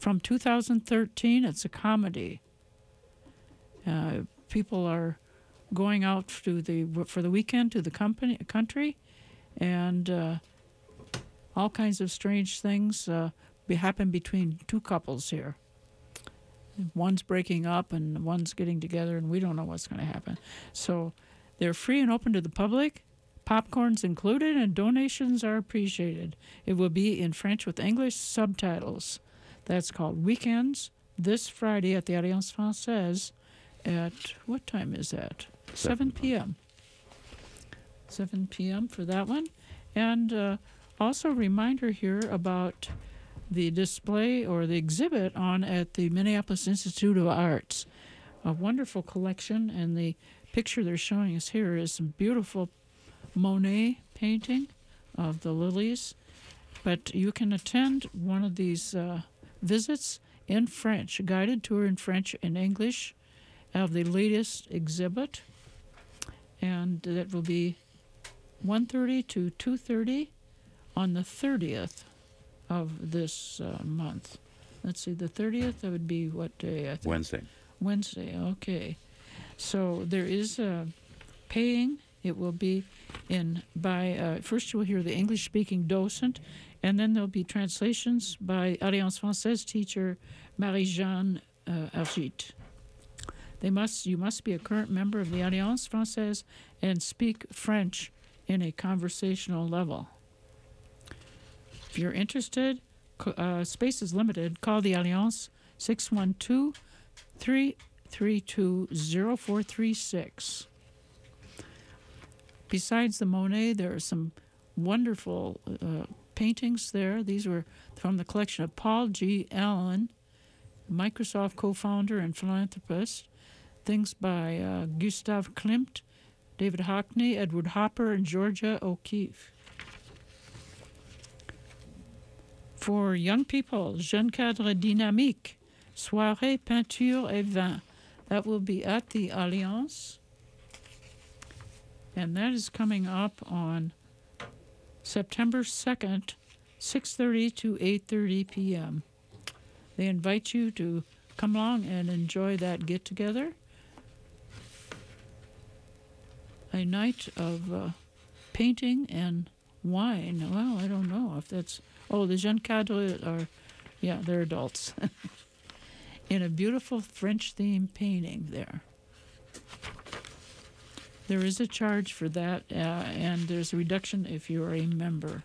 from two thousand thirteen. It's a comedy. Uh, people are going out to the for the weekend to the company country, and uh, all kinds of strange things uh, be, happen between two couples here. One's breaking up and one's getting together, and we don't know what's going to happen. So they're free and open to the public. Popcorn's included, and donations are appreciated. It will be in French with English subtitles. That's called Weekends, this Friday at the Alliance Française at, what time is that? seven p.m. seven p.m. for that one. And uh, also a reminder here about the display or the exhibit on at the Minneapolis Institute of Arts. A wonderful collection, and the picture they're showing us here is some beautiful Monet painting of the lilies. But you can attend one of these uh, visits in French, a guided tour in French and English of the latest exhibit. And that will be one thirty to two thirty on the thirtieth of this uh, month. Let's see, the thirtieth, that would be what day? I think? Wednesday. Wednesday, okay. So there is uh, paying. It will be in by, uh, first you will hear the English-speaking docent, and then there'll be translations by Alliance Française teacher Marie-Jeanne uh, Argit. They must, you must be a current member of the Alliance Française and speak French in a conversational level. If you're interested, uh, space is limited. Call the Alliance six one two, three three two, zero four three six. Besides the Monet, there are some wonderful uh, paintings there. These were from the collection of Paul G. Allen, Microsoft co-founder and philanthropist. Things by uh, Gustav Klimt, David Hockney, Edward Hopper, and Georgia O'Keeffe. For young people, Jeune Cadre Dynamique, Soirée Peinture et Vin. That will be at the Alliance. And that is coming up on September second, six thirty to eight thirty p.m. They invite you to come along and enjoy that get-together. A night of uh, painting and wine. Well, I don't know if that's... Oh, the Jeunes Cadres are... Yeah, they're adults. In a beautiful French-themed painting there. There is a charge for that, uh, and there's a reduction if you're a member.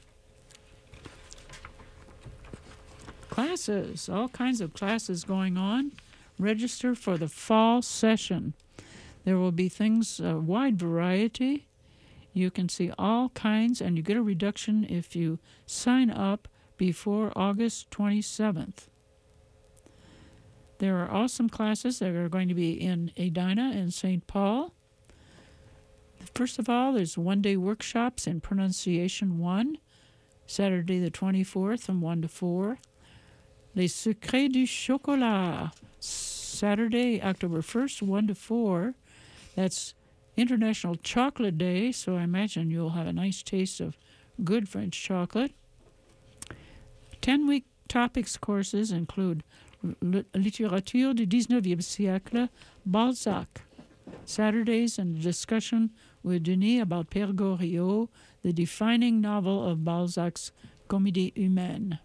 Classes, all kinds of classes going on. Register for the fall session. There will be things, a wide variety. You can see all kinds, and you get a reduction if you sign up before August twenty-seventh. There are awesome classes that are going to be in Edina and Saint Paul. First of all, there's one-day workshops in Pronunciation one, Saturday the twenty-fourth from one to four. Les Secrets du Chocolat, Saturday, October first, one to four. That's International Chocolate Day, so I imagine you'll have a nice taste of good French chocolate. Ten-week topics courses include Littérature du dix-neuvième siècle, Balzac. Saturdays and a discussion with Denis about Père Goriot, the defining novel of Balzac's Comédie Humaine.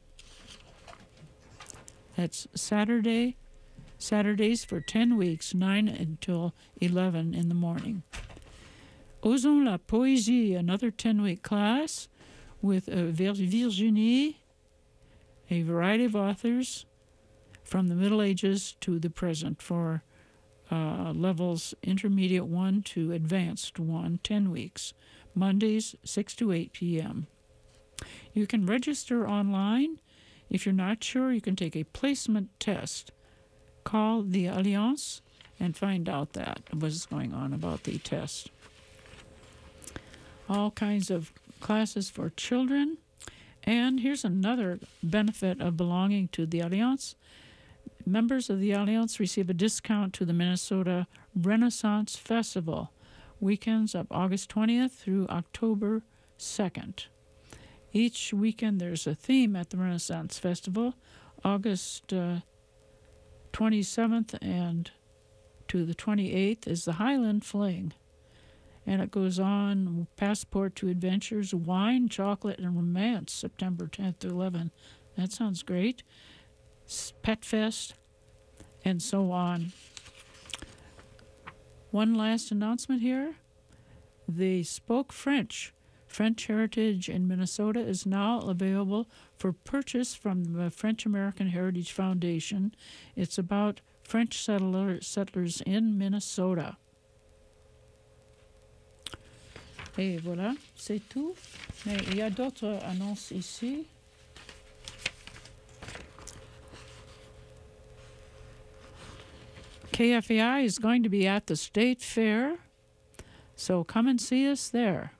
That's Saturday, Saturdays for ten weeks, nine until eleven in the morning. Osons la Poésie, another ten-week class with uh, Virginie, a variety of authors from the Middle Ages to the present for uh, levels intermediate one to advanced one, ten weeks, Mondays, six to eight p.m. You can register online. If you're not sure, you can take a placement test. Call the Alliance and find out that, what's going on about the test. All kinds of classes for children. And here's another benefit of belonging to the Alliance. Members of the Alliance receive a discount to the Minnesota Renaissance Festival, weekends of August twentieth through October second. Each weekend there's a theme at the Renaissance Festival. August uh, twenty-seventh and to the twenty-eighth is the Highland Fling. And it goes on, Passport to Adventures, Wine, Chocolate, and Romance, September tenth to eleventh. That sounds great. Pet Fest, and so on. One last announcement here. The Spoke French, French Heritage in Minnesota, is now available for purchase from the French American Heritage Foundation. It's about French settler, settlers in Minnesota. Et voilà, c'est tout. Mais il y a d'autres annonces ici. K F A I is going to be at the State Fair, so come and see us there.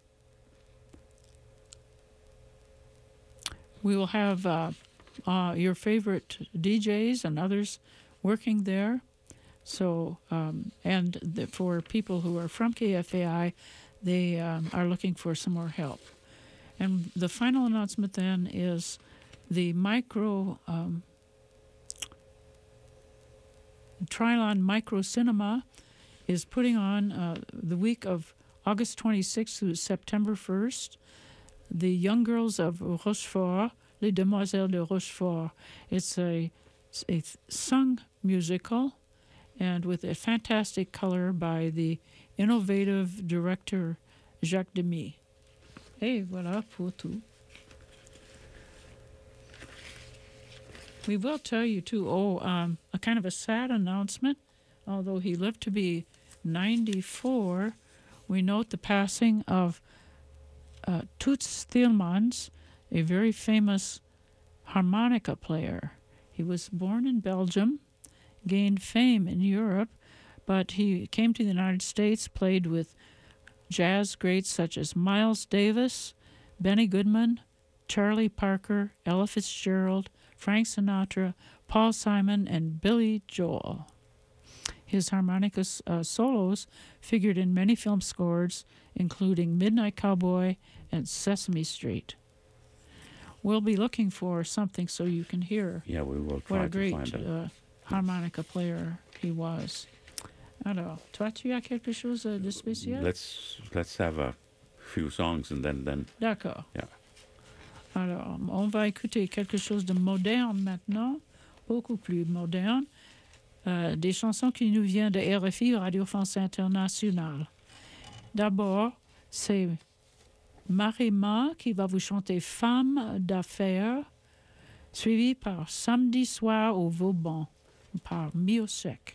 We will have uh, uh, your favorite D Js and others working there. So, um, and the, for people who are from K F A I, they um, are looking for some more help. And the final announcement then is the micro um, Trilon Micro Cinema is putting on uh, the week of August twenty-sixth through September first, the Young Girls of Rochefort, Les Demoiselles de Rochefort. It's a, a sung musical and with a fantastic color by the innovative director Jacques Demy. Et voilà pour tout. We will tell you, too, oh, um, a kind of a sad announcement. Although he lived to be ninety-four, we note the passing of uh, Toots Thielemans, a very famous harmonica player. He was born in Belgium, gained fame in Europe, but he came to the United States, played with jazz greats such as Miles Davis, Benny Goodman, Charlie Parker, Ella Fitzgerald, Frank Sinatra, Paul Simon, and Billy Joel. His harmonica uh, solos figured in many film scores, including Midnight Cowboy and Sesame Street. We'll be looking for something so you can hear Yeah, we will try what a to great find it. uh, harmonica player he was. Alors, toi, tu as quelque chose de spécial? Let's let's have a few songs and then then. D'accord. Yeah. Alors, on va écouter quelque chose de moderne maintenant, beaucoup plus moderne, euh, des chansons qui nous viennent de R F I, Radio France Internationale. D'abord, c'est Marima qui va vous chanter Femme d'affaires, suivi par Samedi soir au Vauban, par Miosec.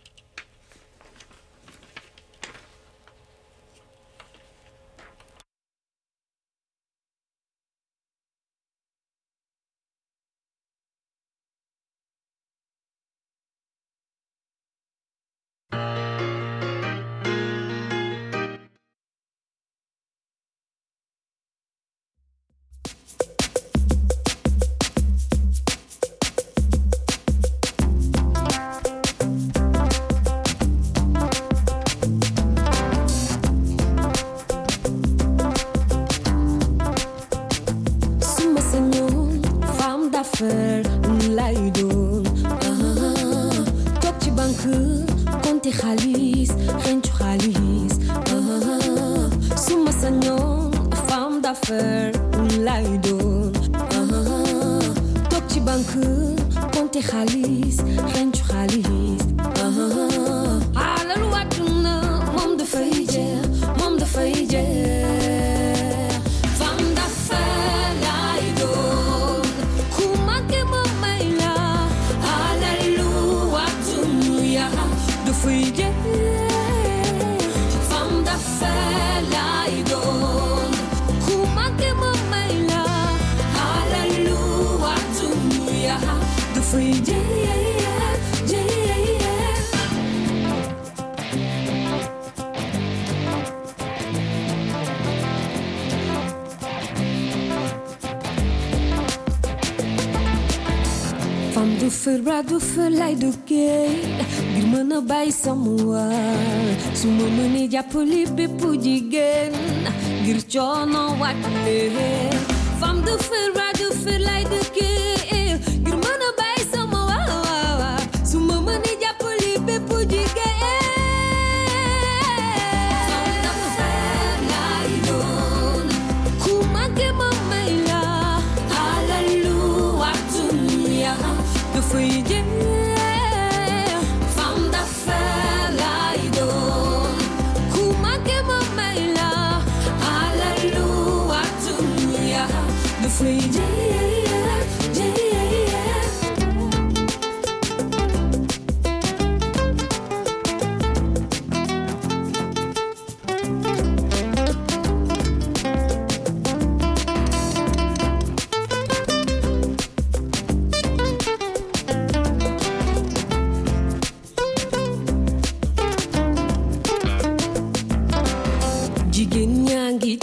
Ferrado felai do que Girmana bai samua Suma mani japuli bipu jigen Girchono wakle Fam do ferrado felai do que Girmana bai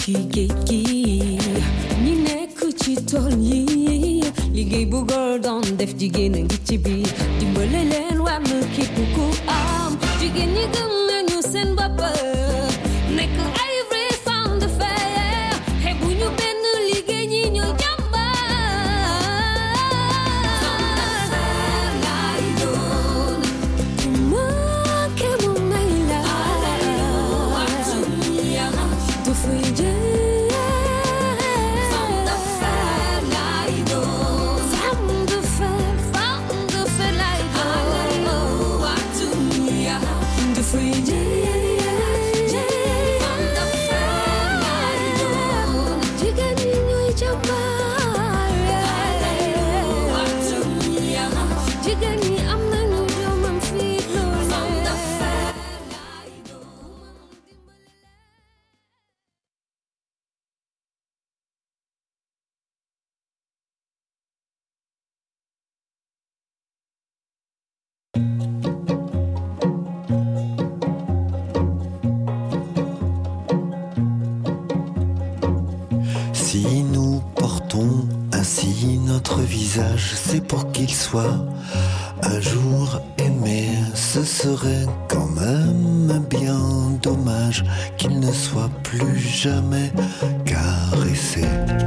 ci géej gi ñi nekk ci tool yi liggéey bu góor doon def jigéen a ngi ci biir dimbale leen war na képp ku am jigéen ñi gëm nañu seen bopp nekk ay vrai femme de fer xeebu ñu benn liggéey ñi ñu Si nous portons ainsi notre visage, c'est pour qu'il soit un jour aimé. Ce serait quand même bien dommage qu'il ne soit plus jamais caressé.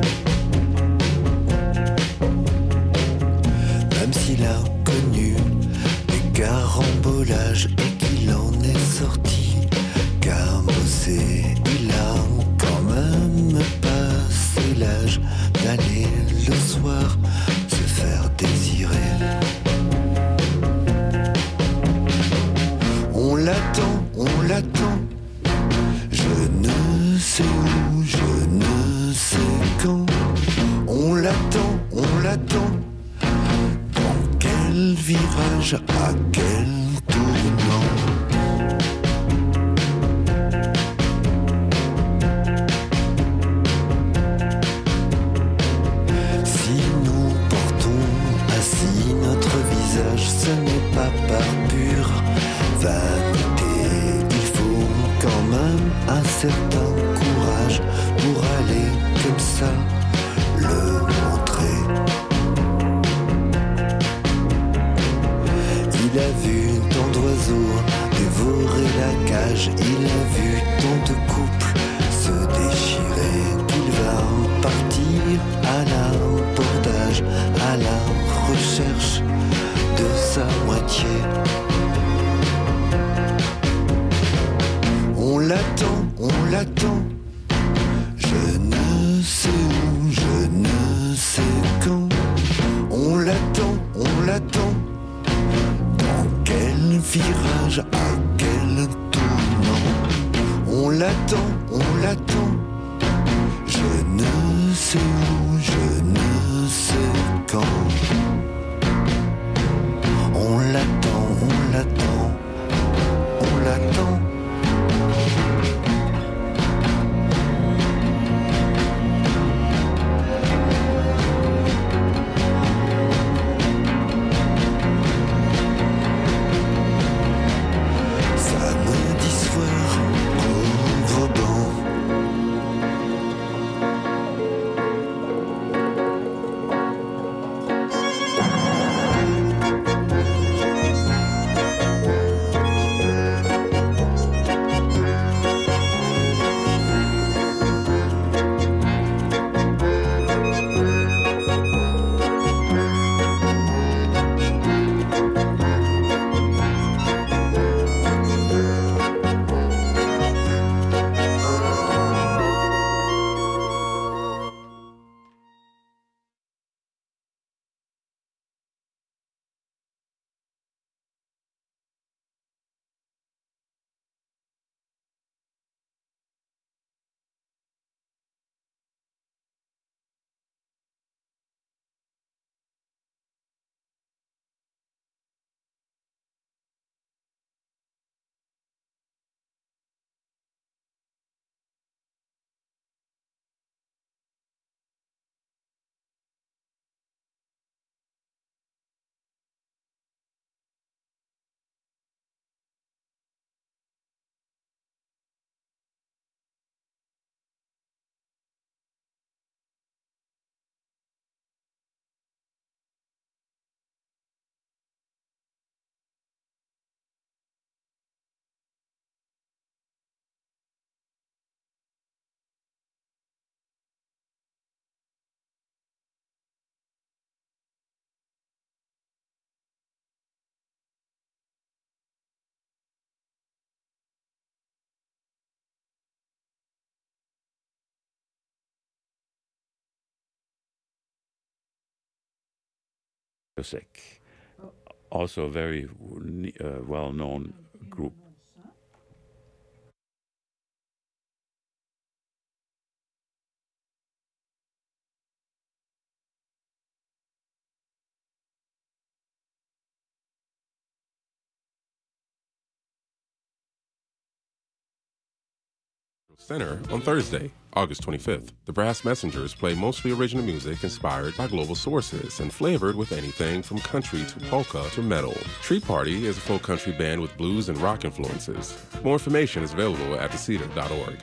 Même s'il a connu des carambolages et qu'il en est sorti cabossé, il a quand même passé l'âge d'aller le soir se faire désirer. On l'attend, on l'attend, je ne sais où, je ne sais quand. On l'attend, on l'attend, dans quel virage, à quel tournant. Ce n'est pas par pure vanité. Il faut quand même un certain courage pour aller comme ça le montrer. Il a vu tant d'oiseaux dévorer la cage. Il a vu tant de couples se déchirer qu'il va partir à l'abordage, à la recherche de sa moitié. On l'attend, on l'attend, je ne sais où, je ne sais quand. On l'attend, on l'attend, dans quel virage, à quel tournant. On l'attend, on l'attend, je ne sais où, je ne sais quand. On l'attend, on l'attend, on l'attend. Samedi soir, au Vauban. Music, also a very uh, well-known group. Center on Thursday, August twenty-fifth. The Brass Messengers play mostly original music inspired by global sources and flavored with anything from country to polka to metal. Tree Party is a folk country band with blues and rock influences. More information is available at the cedar dot org.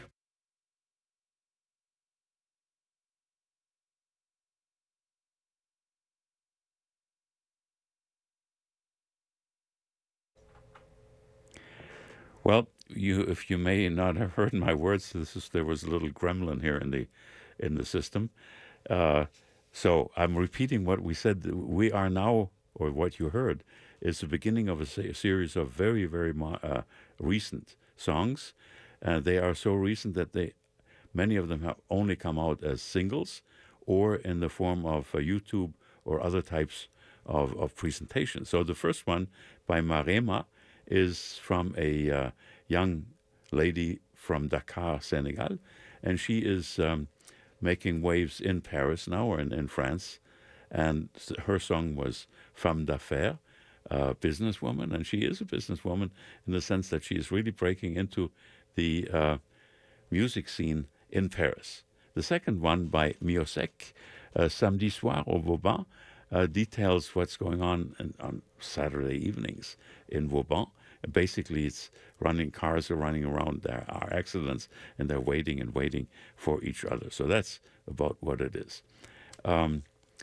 Well, you, if you may not have heard my words, this is there was a little gremlin here in the, in the system. Uh, so I'm repeating what we said. We are now, or what you heard, is the beginning of a, se- a series of very, very mo- uh, recent songs. Uh, they are so recent that they, many of them have only come out as singles, or in the form of uh, YouTube or other types of, of presentations. So the first one by Marema is from a uh, young lady from Dakar, Senegal, and she is um, making waves in Paris now, or in, in France, and her song was Femme d'Affaires, uh, businesswoman, and she is a businesswoman in the sense that she is really breaking into the uh, music scene in Paris. The second one by Miosek, uh, Samedi Soir au Vauban, uh, details what's going on in, on Saturday evenings in Vauban. Basically, it's running, cars are running around, there are accidents, and they're waiting and waiting for each other. So that's about what it is. Um,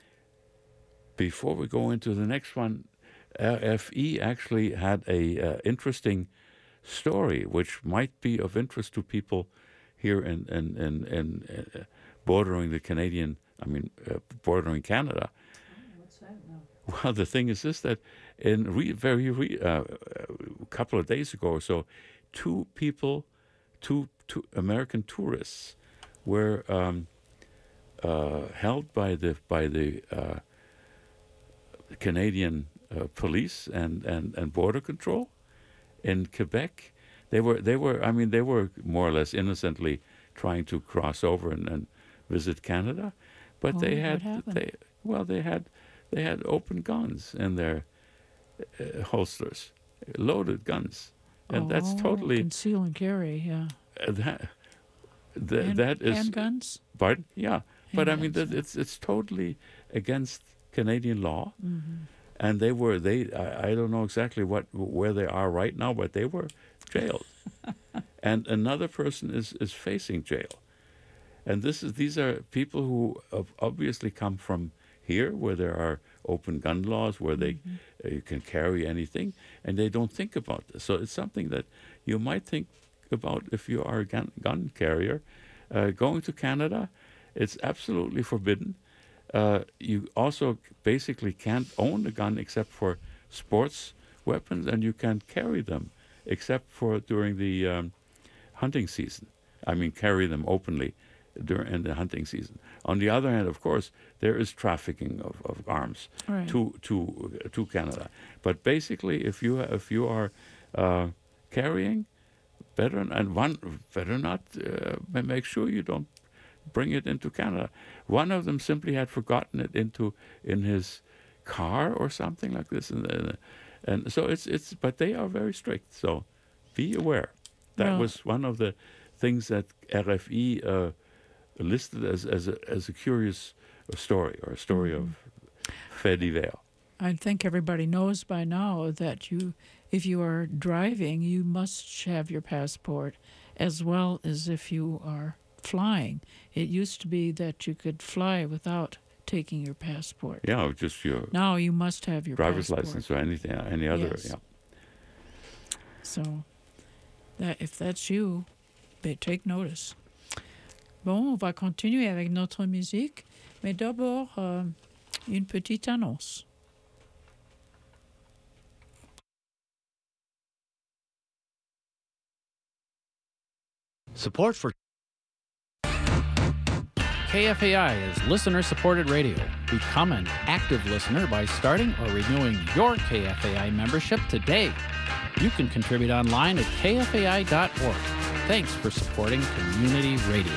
before we go into the next one, R F E actually had a uh, interesting story, which might be of interest to people here in, in, in, in uh, bordering the Canadian, I mean, uh, bordering Canada. What's that now? Well, the thing is this, that in re, very re, uh, a couple of days ago or so, two people, two, two American tourists, were um, uh, held by the by the uh, Canadian uh, police and, and, and border control in Quebec. They were they were I mean they were more or less innocently trying to cross over and, and visit Canada, but Oh, they what had happened? they well they had they had open guns in their uh, holsters, loaded guns, and that's Oh, totally conceal and carry, yeah. uh, that th- Hand- that is handguns? Pardon? Yeah, but I mean Handguns, that it's it's totally against Canadian law, Mhm. and they were they I, I don't know exactly what where they are right now, but they were jailed, and another person is is facing jail, and this is these are people who have obviously come from here, where there are open gun laws, where they uh, you can carry anything, and they don't think about this. So it's something that you might think about if you are a gun, gun carrier. Uh, going to Canada, it's absolutely forbidden. Uh, you also basically can't own a gun except for sports weapons, and you can't carry them except for during the um, hunting season. I mean, carry them openly during in the hunting season. On the other hand, of course, there is trafficking of, of arms Right. to to to Canada. But basically, if you if you are uh, carrying, better and one better not uh, ma- make sure you don't bring it into Canada. One of them simply had forgotten it into in his car or something like this, and and, and so it's it's. But they are very strict. So be aware. That Well- was one of the things that R F E uh, listed as as a as a curious story or a story of fait divers. I think everybody knows by now that you, if you are driving, you must have your passport, as well as if you are flying. It used to be that you could fly without taking your passport. Yeah, just your Now you must have your driver's passport. license or anything, any other. Yes. Yeah. So, that if that's you, ba- take notice. Bon, on va continuer avec notre musique, mais d'abord euh, une petite annonce. Support for K F A I is listener-supported radio. Become an active listener by starting or renewing your K F A I membership today. You can contribute online at K F A I dot org. Thanks for supporting community radio.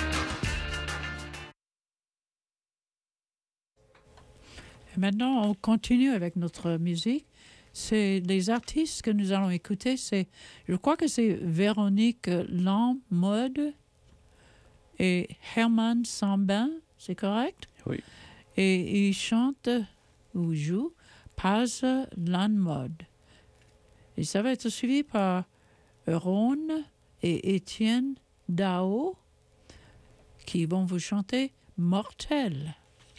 Et maintenant, on continue avec notre musique. C'est les artistes que nous allons écouter. C'est, je crois que c'est Véronique Lammode et Herman Sambin, c'est correct? Oui. Et ils chantent ou jouent Paz Lammode. Et ça va être suivi par Ron et Étienne Dao qui vont vous chanter Mortel.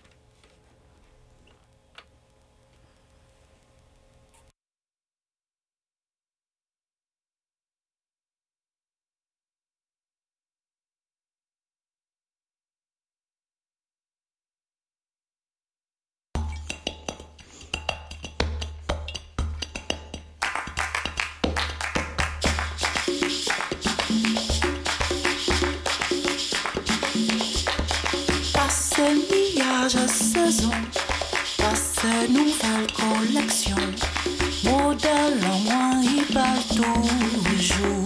À saison, passe nouvelle collection, modèle en moins, il parle toujours.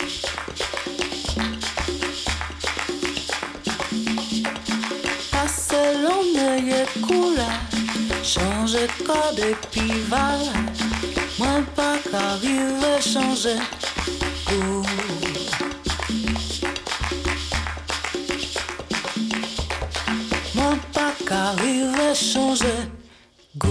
Passe l'ennui et couleur, change code et puis voilà, moins pas qu'arrive changer goût. Qu'arrive à changer goût.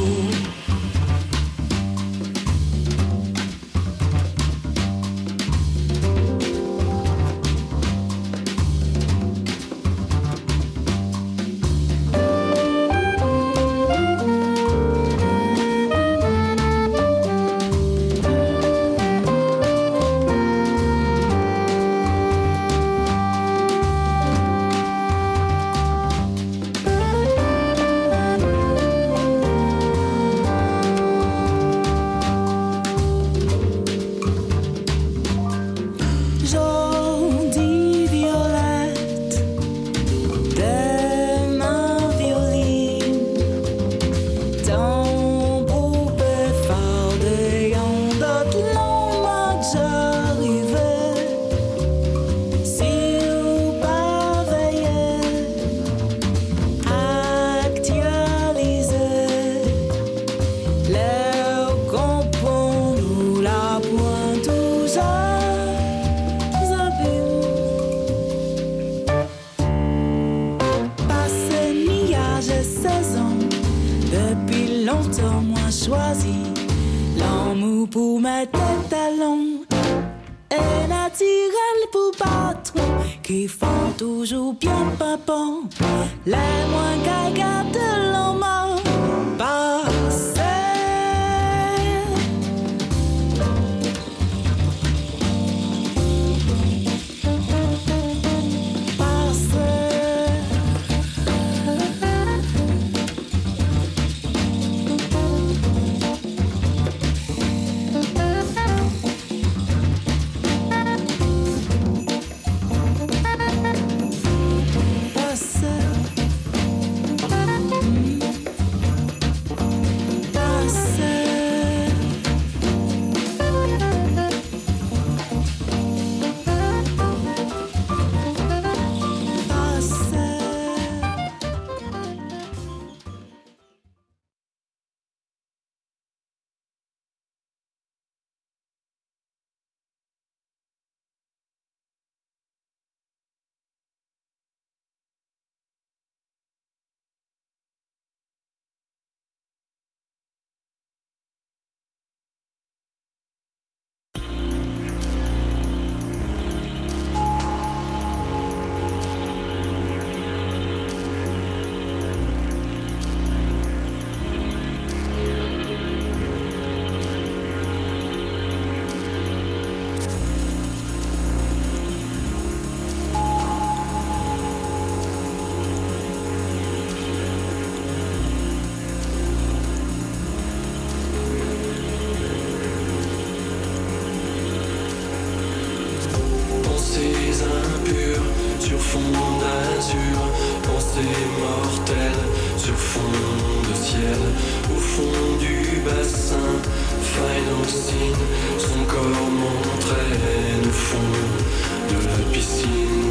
Pensées impures sur fond d'azur, pensées pensée mortelle sur fond de ciel, au fond du bassin. Final scene, son corps m'entraîne au fond de la piscine.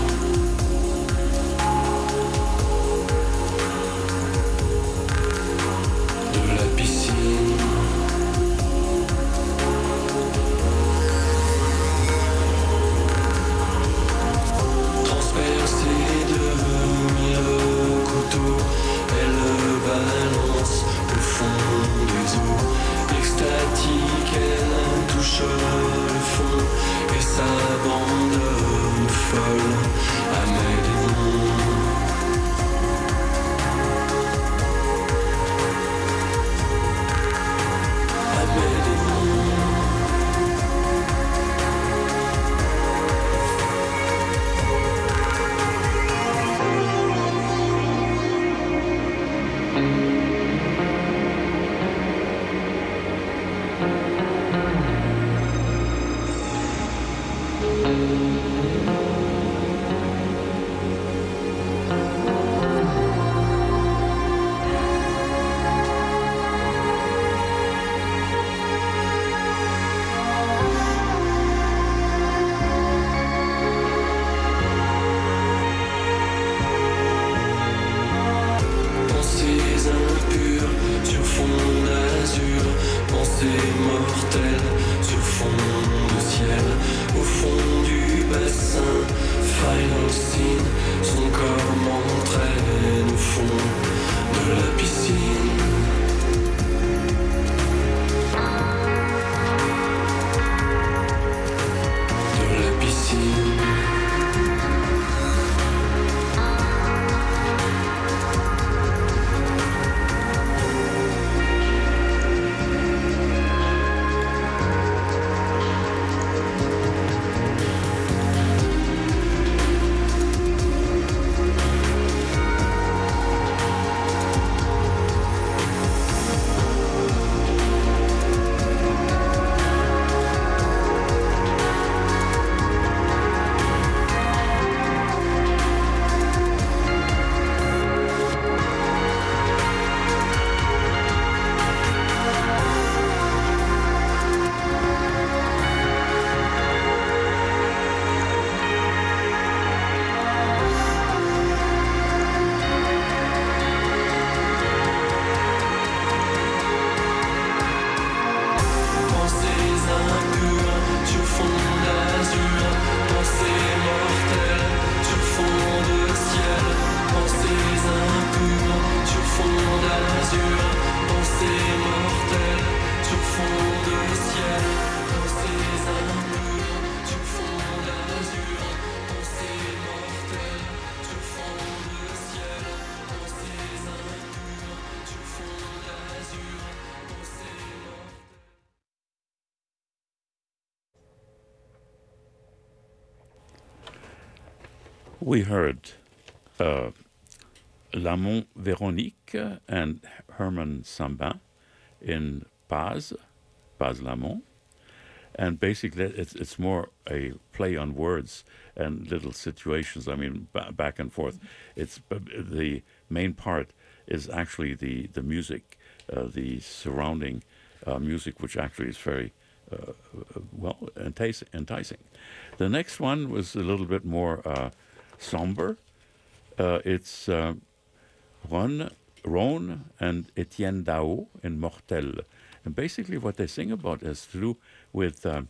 De la piscine. Transpercée de mille couteaux, elle balance au fond des eaux. Extatique, elle touche le fond et s'abandonne folle à mes démons. À mes démons. Pensées impures sur fond d'azur, pensées mortelles sur fond de ciel, au fond du bassin. Final scene, son corps m'entraîne au fond de la piscine. De la piscine. We heard uh, Lamont Véronique and Herman Sambin in Paz, Paz Lamont. And basically, it's, it's more a play on words and little situations, I mean, b- back and forth. It's the main part is actually the, the music, uh, the surrounding uh, music, which actually is very, uh, well, enticing, enticing. The next one was a little bit more uh, somber. Uh, it's uh, Ron, Ron and Etienne Dao in Mortel. And basically what they sing about has to do with uh,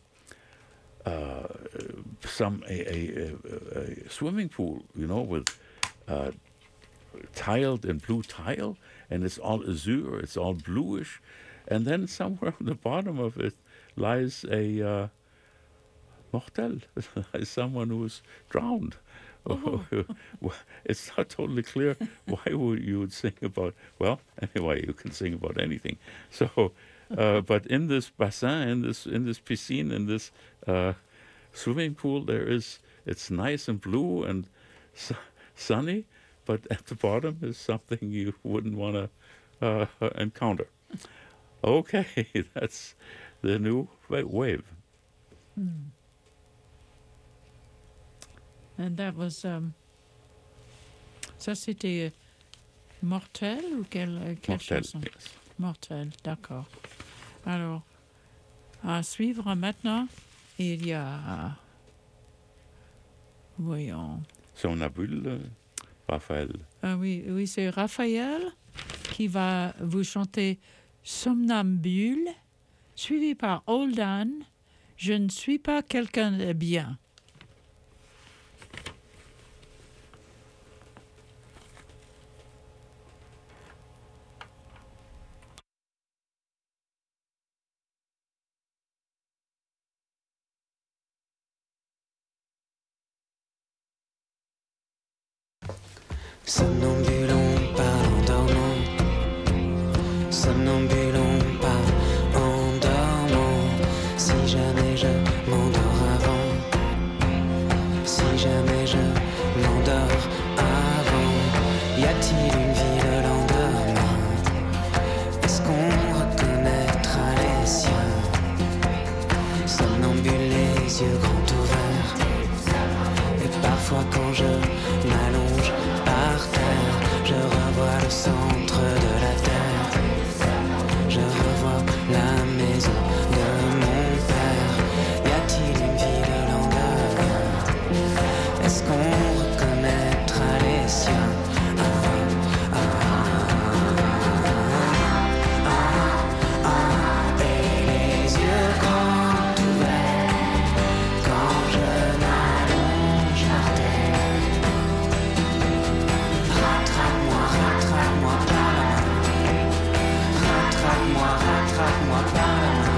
uh, some a, a, a, a swimming pool, you know, with uh, tiled and blue tile, and it's all azure, it's all bluish. And then somewhere on the bottom of it lies a uh, Mortel, someone who's drowned. Oh. It's not totally clear why would you would sing about, well, anyway, you can sing about anything. So, uh, but in this bassin, in this in this piscine, in this uh, swimming pool, there is, it's nice and blue and su- sunny, but at the bottom is something you wouldn't want to uh, encounter. Okay, that's the new wave. Mm. And that was um, Ça, c'était Mortel ou quelle, quelle Mortel, chanson? yes. Mortel, d'accord. Alors, à suivre maintenant, il y a... Voyons. Somnambule, euh, Raphaël. Ah oui, oui, c'est Raphaël qui va vous chanter Somnambule, suivi par Holdan, Je ne suis pas quelqu'un de bien. Somnambule, on parle en dormant. Somnambule, on parle en dormant. Si jamais je m'endors avant, si jamais je m'endors avant, y a-t-il une vie le lendemain? Est-ce qu'on reconnaîtra les siens? Somnambule, les yeux grands ouverts. Et parfois quand je m'allonge par terre, je revois le centre de la terre. Je revois la maison de mon père. Y a-t-il une vie le lendemain? Est-ce qu'on reconnaîtra les siens? Ah, ah, ah, ah, ah, et les yeux grands ouverts quand je m'allonge par terre. Rattrape-moi, rattrape-moi par la main. Rattrape-moi, rattrape-moi par la main.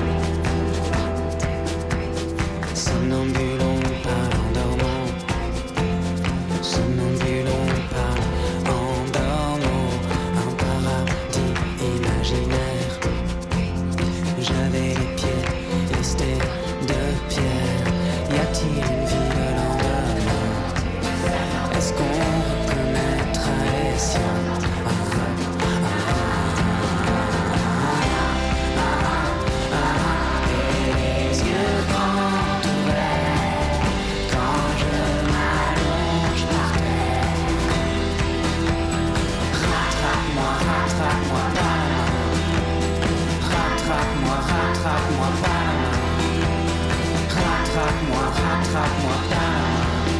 Somnambule, on parle en dormant. Somnambule, on parle en dormant. Un paradis imaginaire. J'avais les pieds listés de pierre. Y a-t-il une vie le lendemain? Est-ce qu'on reconnaîtra les siens? Ah, ah, ah, ah, et les yeux grands ouverts quand je m'allonge par terre. Rattrape-moi, rattrape-moi par la main. Rattrape-moi, rattrape-moi par la main. Rattrape-moi, rattrape-moi par la main.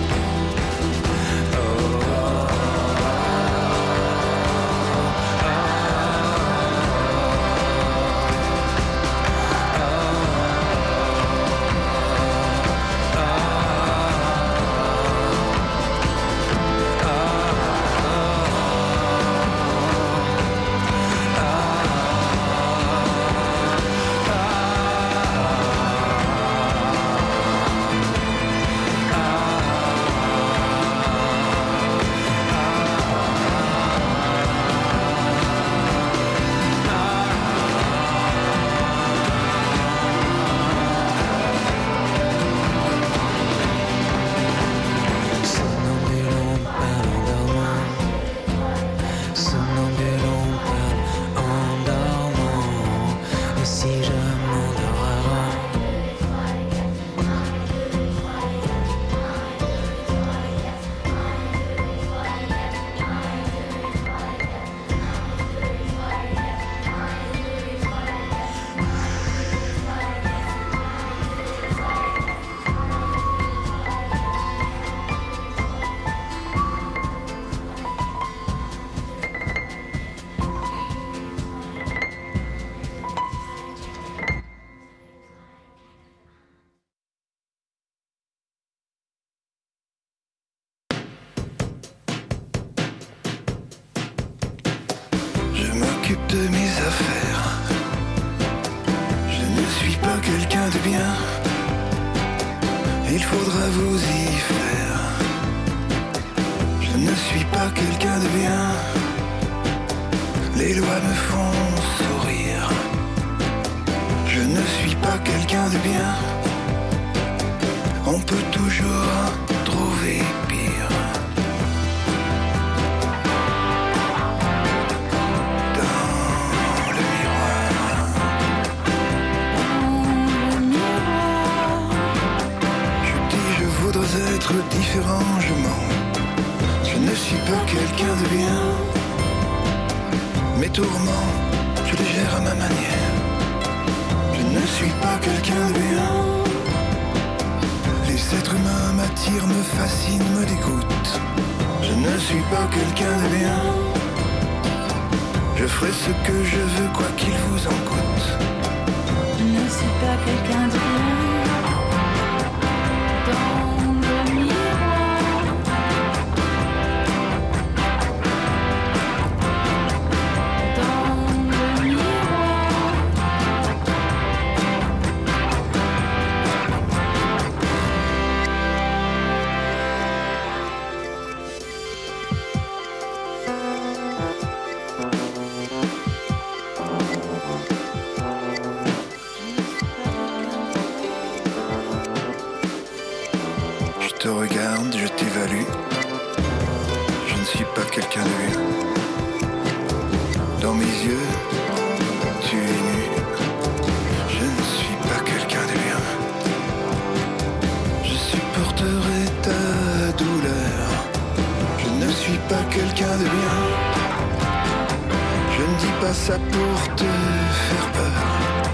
Somnambule, on parle en dormant. Somnambule, on parle en dormant. Et si je m'endors avant? Je m'occupe de mes affaires. Je ne suis pas quelqu'un de bien. Il faudra vous y faire. Je ne suis pas quelqu'un de bien. Les lois me font sourire. Je ne suis pas quelqu'un de bien. On peut toujours trouver pire. Dans le miroir, je dis je voudrais être différent, je mens. Je ne suis pas quelqu'un de bien. Mes tourments, je les gère à ma manière. Je ne suis pas quelqu'un de bien. Les êtres humains m'attirent, me fascinent, me dégoûtent. Je ne suis pas quelqu'un de bien. Je ferai ce que je veux, quoi qu'il vous en coûte. Je ne suis pas quelqu'un de bien. Dans le miroir, dans le miroir. Je te regarde, je t'évalue. Je ne suis pas quelqu'un de bien. Dans mes yeux, tu es nu. Je ne suis pas quelqu'un de bien. Je supporterai ta douleur. Je ne suis pas quelqu'un de bien. Je ne dis pas ça pour te faire peur.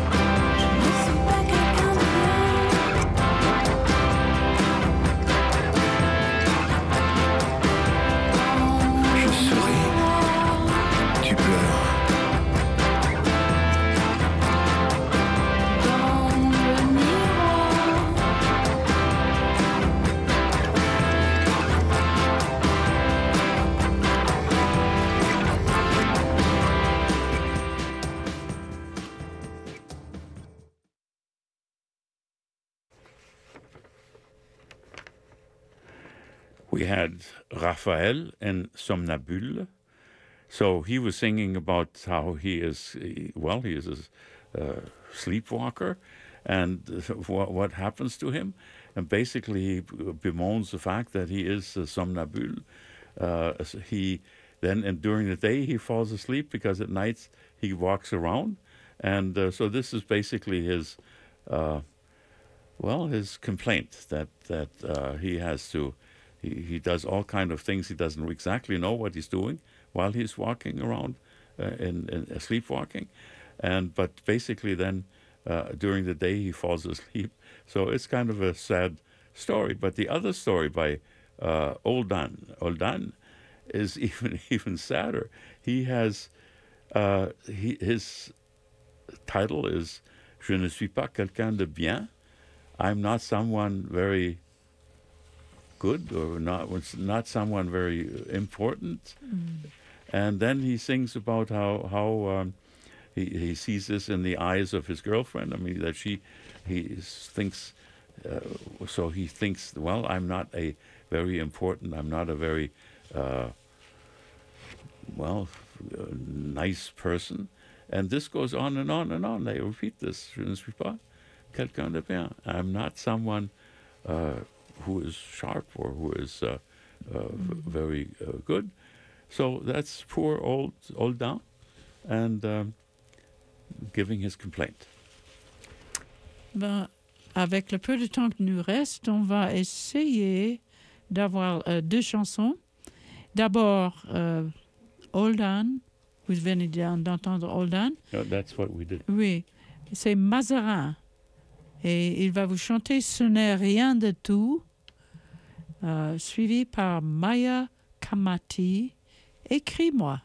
We had Raphael and Somnambule. So he was singing about how he is, well, he is a uh, sleepwalker and what, what happens to him. And basically he bemoans the fact that he is a somnambule. Uh, he then, and during the day, he falls asleep because at nights he walks around. And uh, so this is basically his, uh, well, his complaint that, that uh, he has to, he, he does all kind of things. He doesn't exactly know what he's doing while he's walking around uh, in, in uh, sleepwalking. And, but basically then uh, during the day he falls asleep. So it's kind of a sad story. But the other story by uh, Oldan, Oldan is even, even sadder. He has, uh, he, his title is Je ne suis pas quelqu'un de bien. I'm not someone very good or not not someone very important. Mm. And then he sings about how how um, he he sees this in the eyes of his girlfriend. I mean that she he thinks uh, so he thinks, well, I'm not a very important. I'm not a very uh, well uh, nice person. And this goes on and on and on. They repeat this. Je ne suis pas quelqu'un de bien. I'm not someone uh, who is sharp or who is uh, uh, mm-hmm. very uh, good. So that's poor old old Oldan and um, giving his complaint. Ben, avec le peu de temps qui nous reste, on va essayer d'avoir euh, deux chansons. D'abord, euh, Oldan. Vous venez d'entendre Oldan. No, that's what we did. Oui, c'est Mazarin. Et il va vous chanter Ce n'est rien de tout, euh, suivi par Maya Kamati. Écris-moi.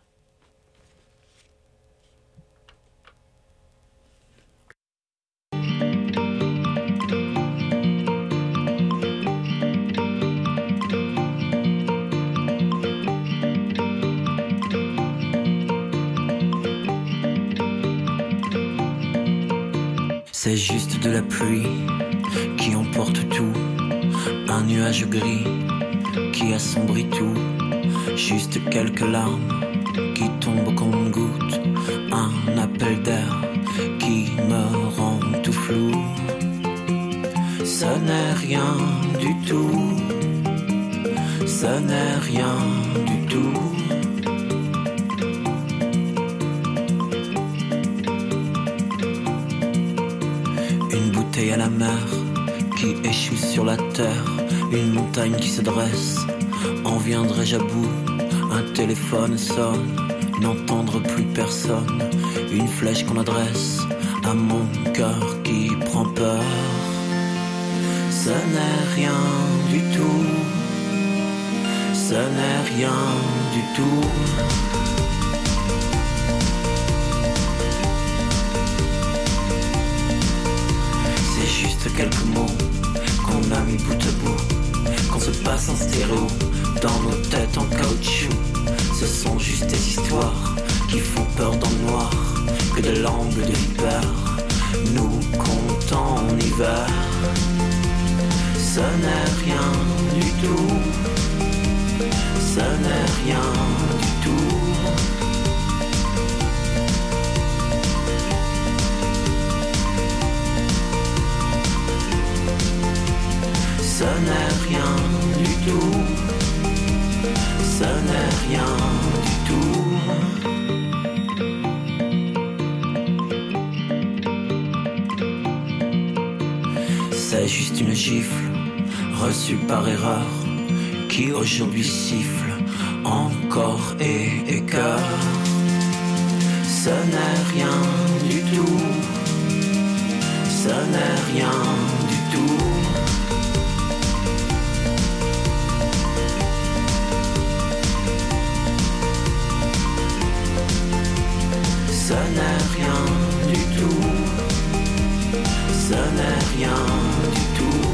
C'est juste de la pluie qui emporte tout, un nuage gris qui assombrit tout, juste quelques larmes qui tombent comme une goutte, un appel d'air qui me rend tout flou. Ce n'est rien du tout, ce n'est rien du tout. À la mer qui échoue sur la terre, une montagne qui se dresse en viendrai-je à bout? Un téléphone sonne, n'entendre plus personne. Une flèche qu'on adresse à mon cœur qui prend peur. Ce n'est rien du tout. Ce n'est rien du tout. C'est juste quelques mots qu'on a mis bout à bout, qu'on se passe en stéréo dans nos têtes en caoutchouc. Ce sont juste des histoires qui font peur dans le noir, que de langues de vipère nous comptons en hiver. Ce n'est rien du tout. Ce n'est rien du tout. Ce n'est rien du tout. Ce n'est rien du tout. C'est juste une gifle reçue par erreur qui aujourd'hui siffle encore et écœure. Ce n'est rien du tout. Ce n'est rien du tout. Ce n'est rien du tout. Ce n'est rien du tout.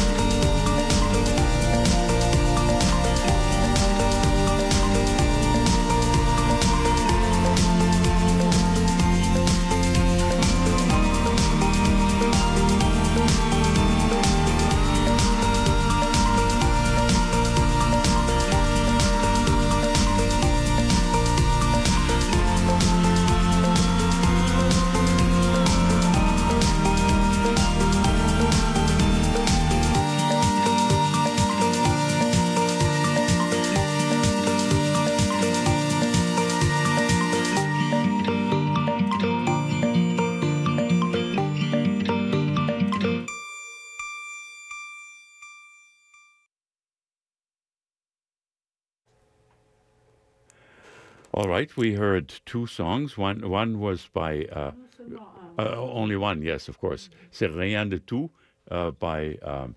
All right, we heard two songs. One one was by uh, uh, only one, yes, of course. C'est rien de tout uh, by um,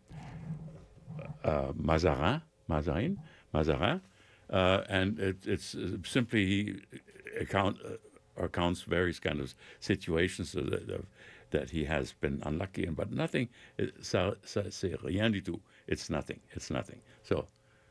uh, Mazarin, Mazarin, Mazarin, uh, and it, it's uh, simply he account uh, accounts various kind of situations uh, that, uh, that he has been unlucky in, but nothing. Ça, ça, c'est rien du tout. It's nothing. It's nothing. So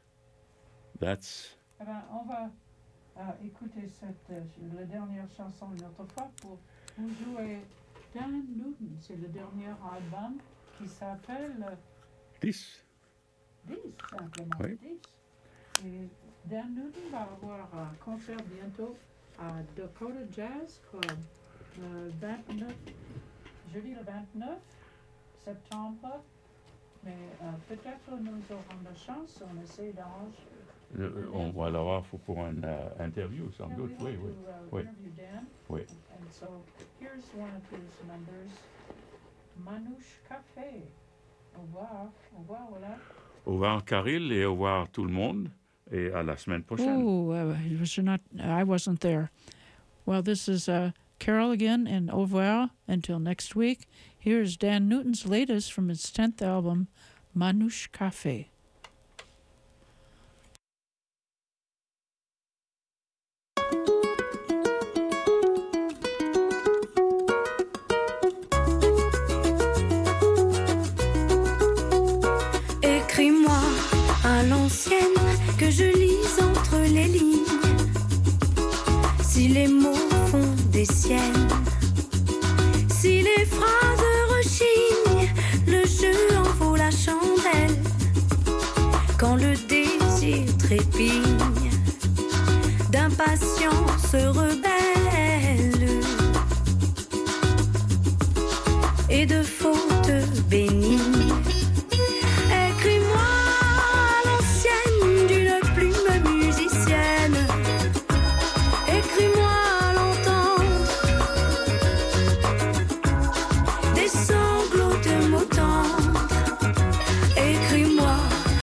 that's. Eh ben, on va uh, écouter cette, uh, la dernière chanson une autre fois pour vous jouer Dan Newton. C'est le dernier album qui s'appelle uh, dix. dix, simplement Oui. dix. Et Dan Newton va avoir un concert bientôt à Dakota Jazz Club le vingt-neuf, jeudi le vingt-neuf septembre. Mais euh, peut-être nous aurons la chance, on essaie d'arranger. Euh, on va l'avoir pour, pour une uh, interview, sans doute. Oui, oui. To, uh, oui. interview Dan. Oui. And so here's one of his numbers, Manouche Café. Au revoir, au revoir, voilà. Au revoir, Caril, et au revoir tout le monde, et à la semaine prochaine. Oh, uh, it was not, I wasn't there. Well, this is uh, Carol again, and au revoir until next week. Here's Dan Newton's latest from his tenth album, Manouche Café. Écris-moi à l'ancienne que je lise entre les lignes. Si les mots font des siennes, si les phrases rechignent, le jeu en vaut la chandelle. Quand le désir trépigne, d'impatience se rebelle.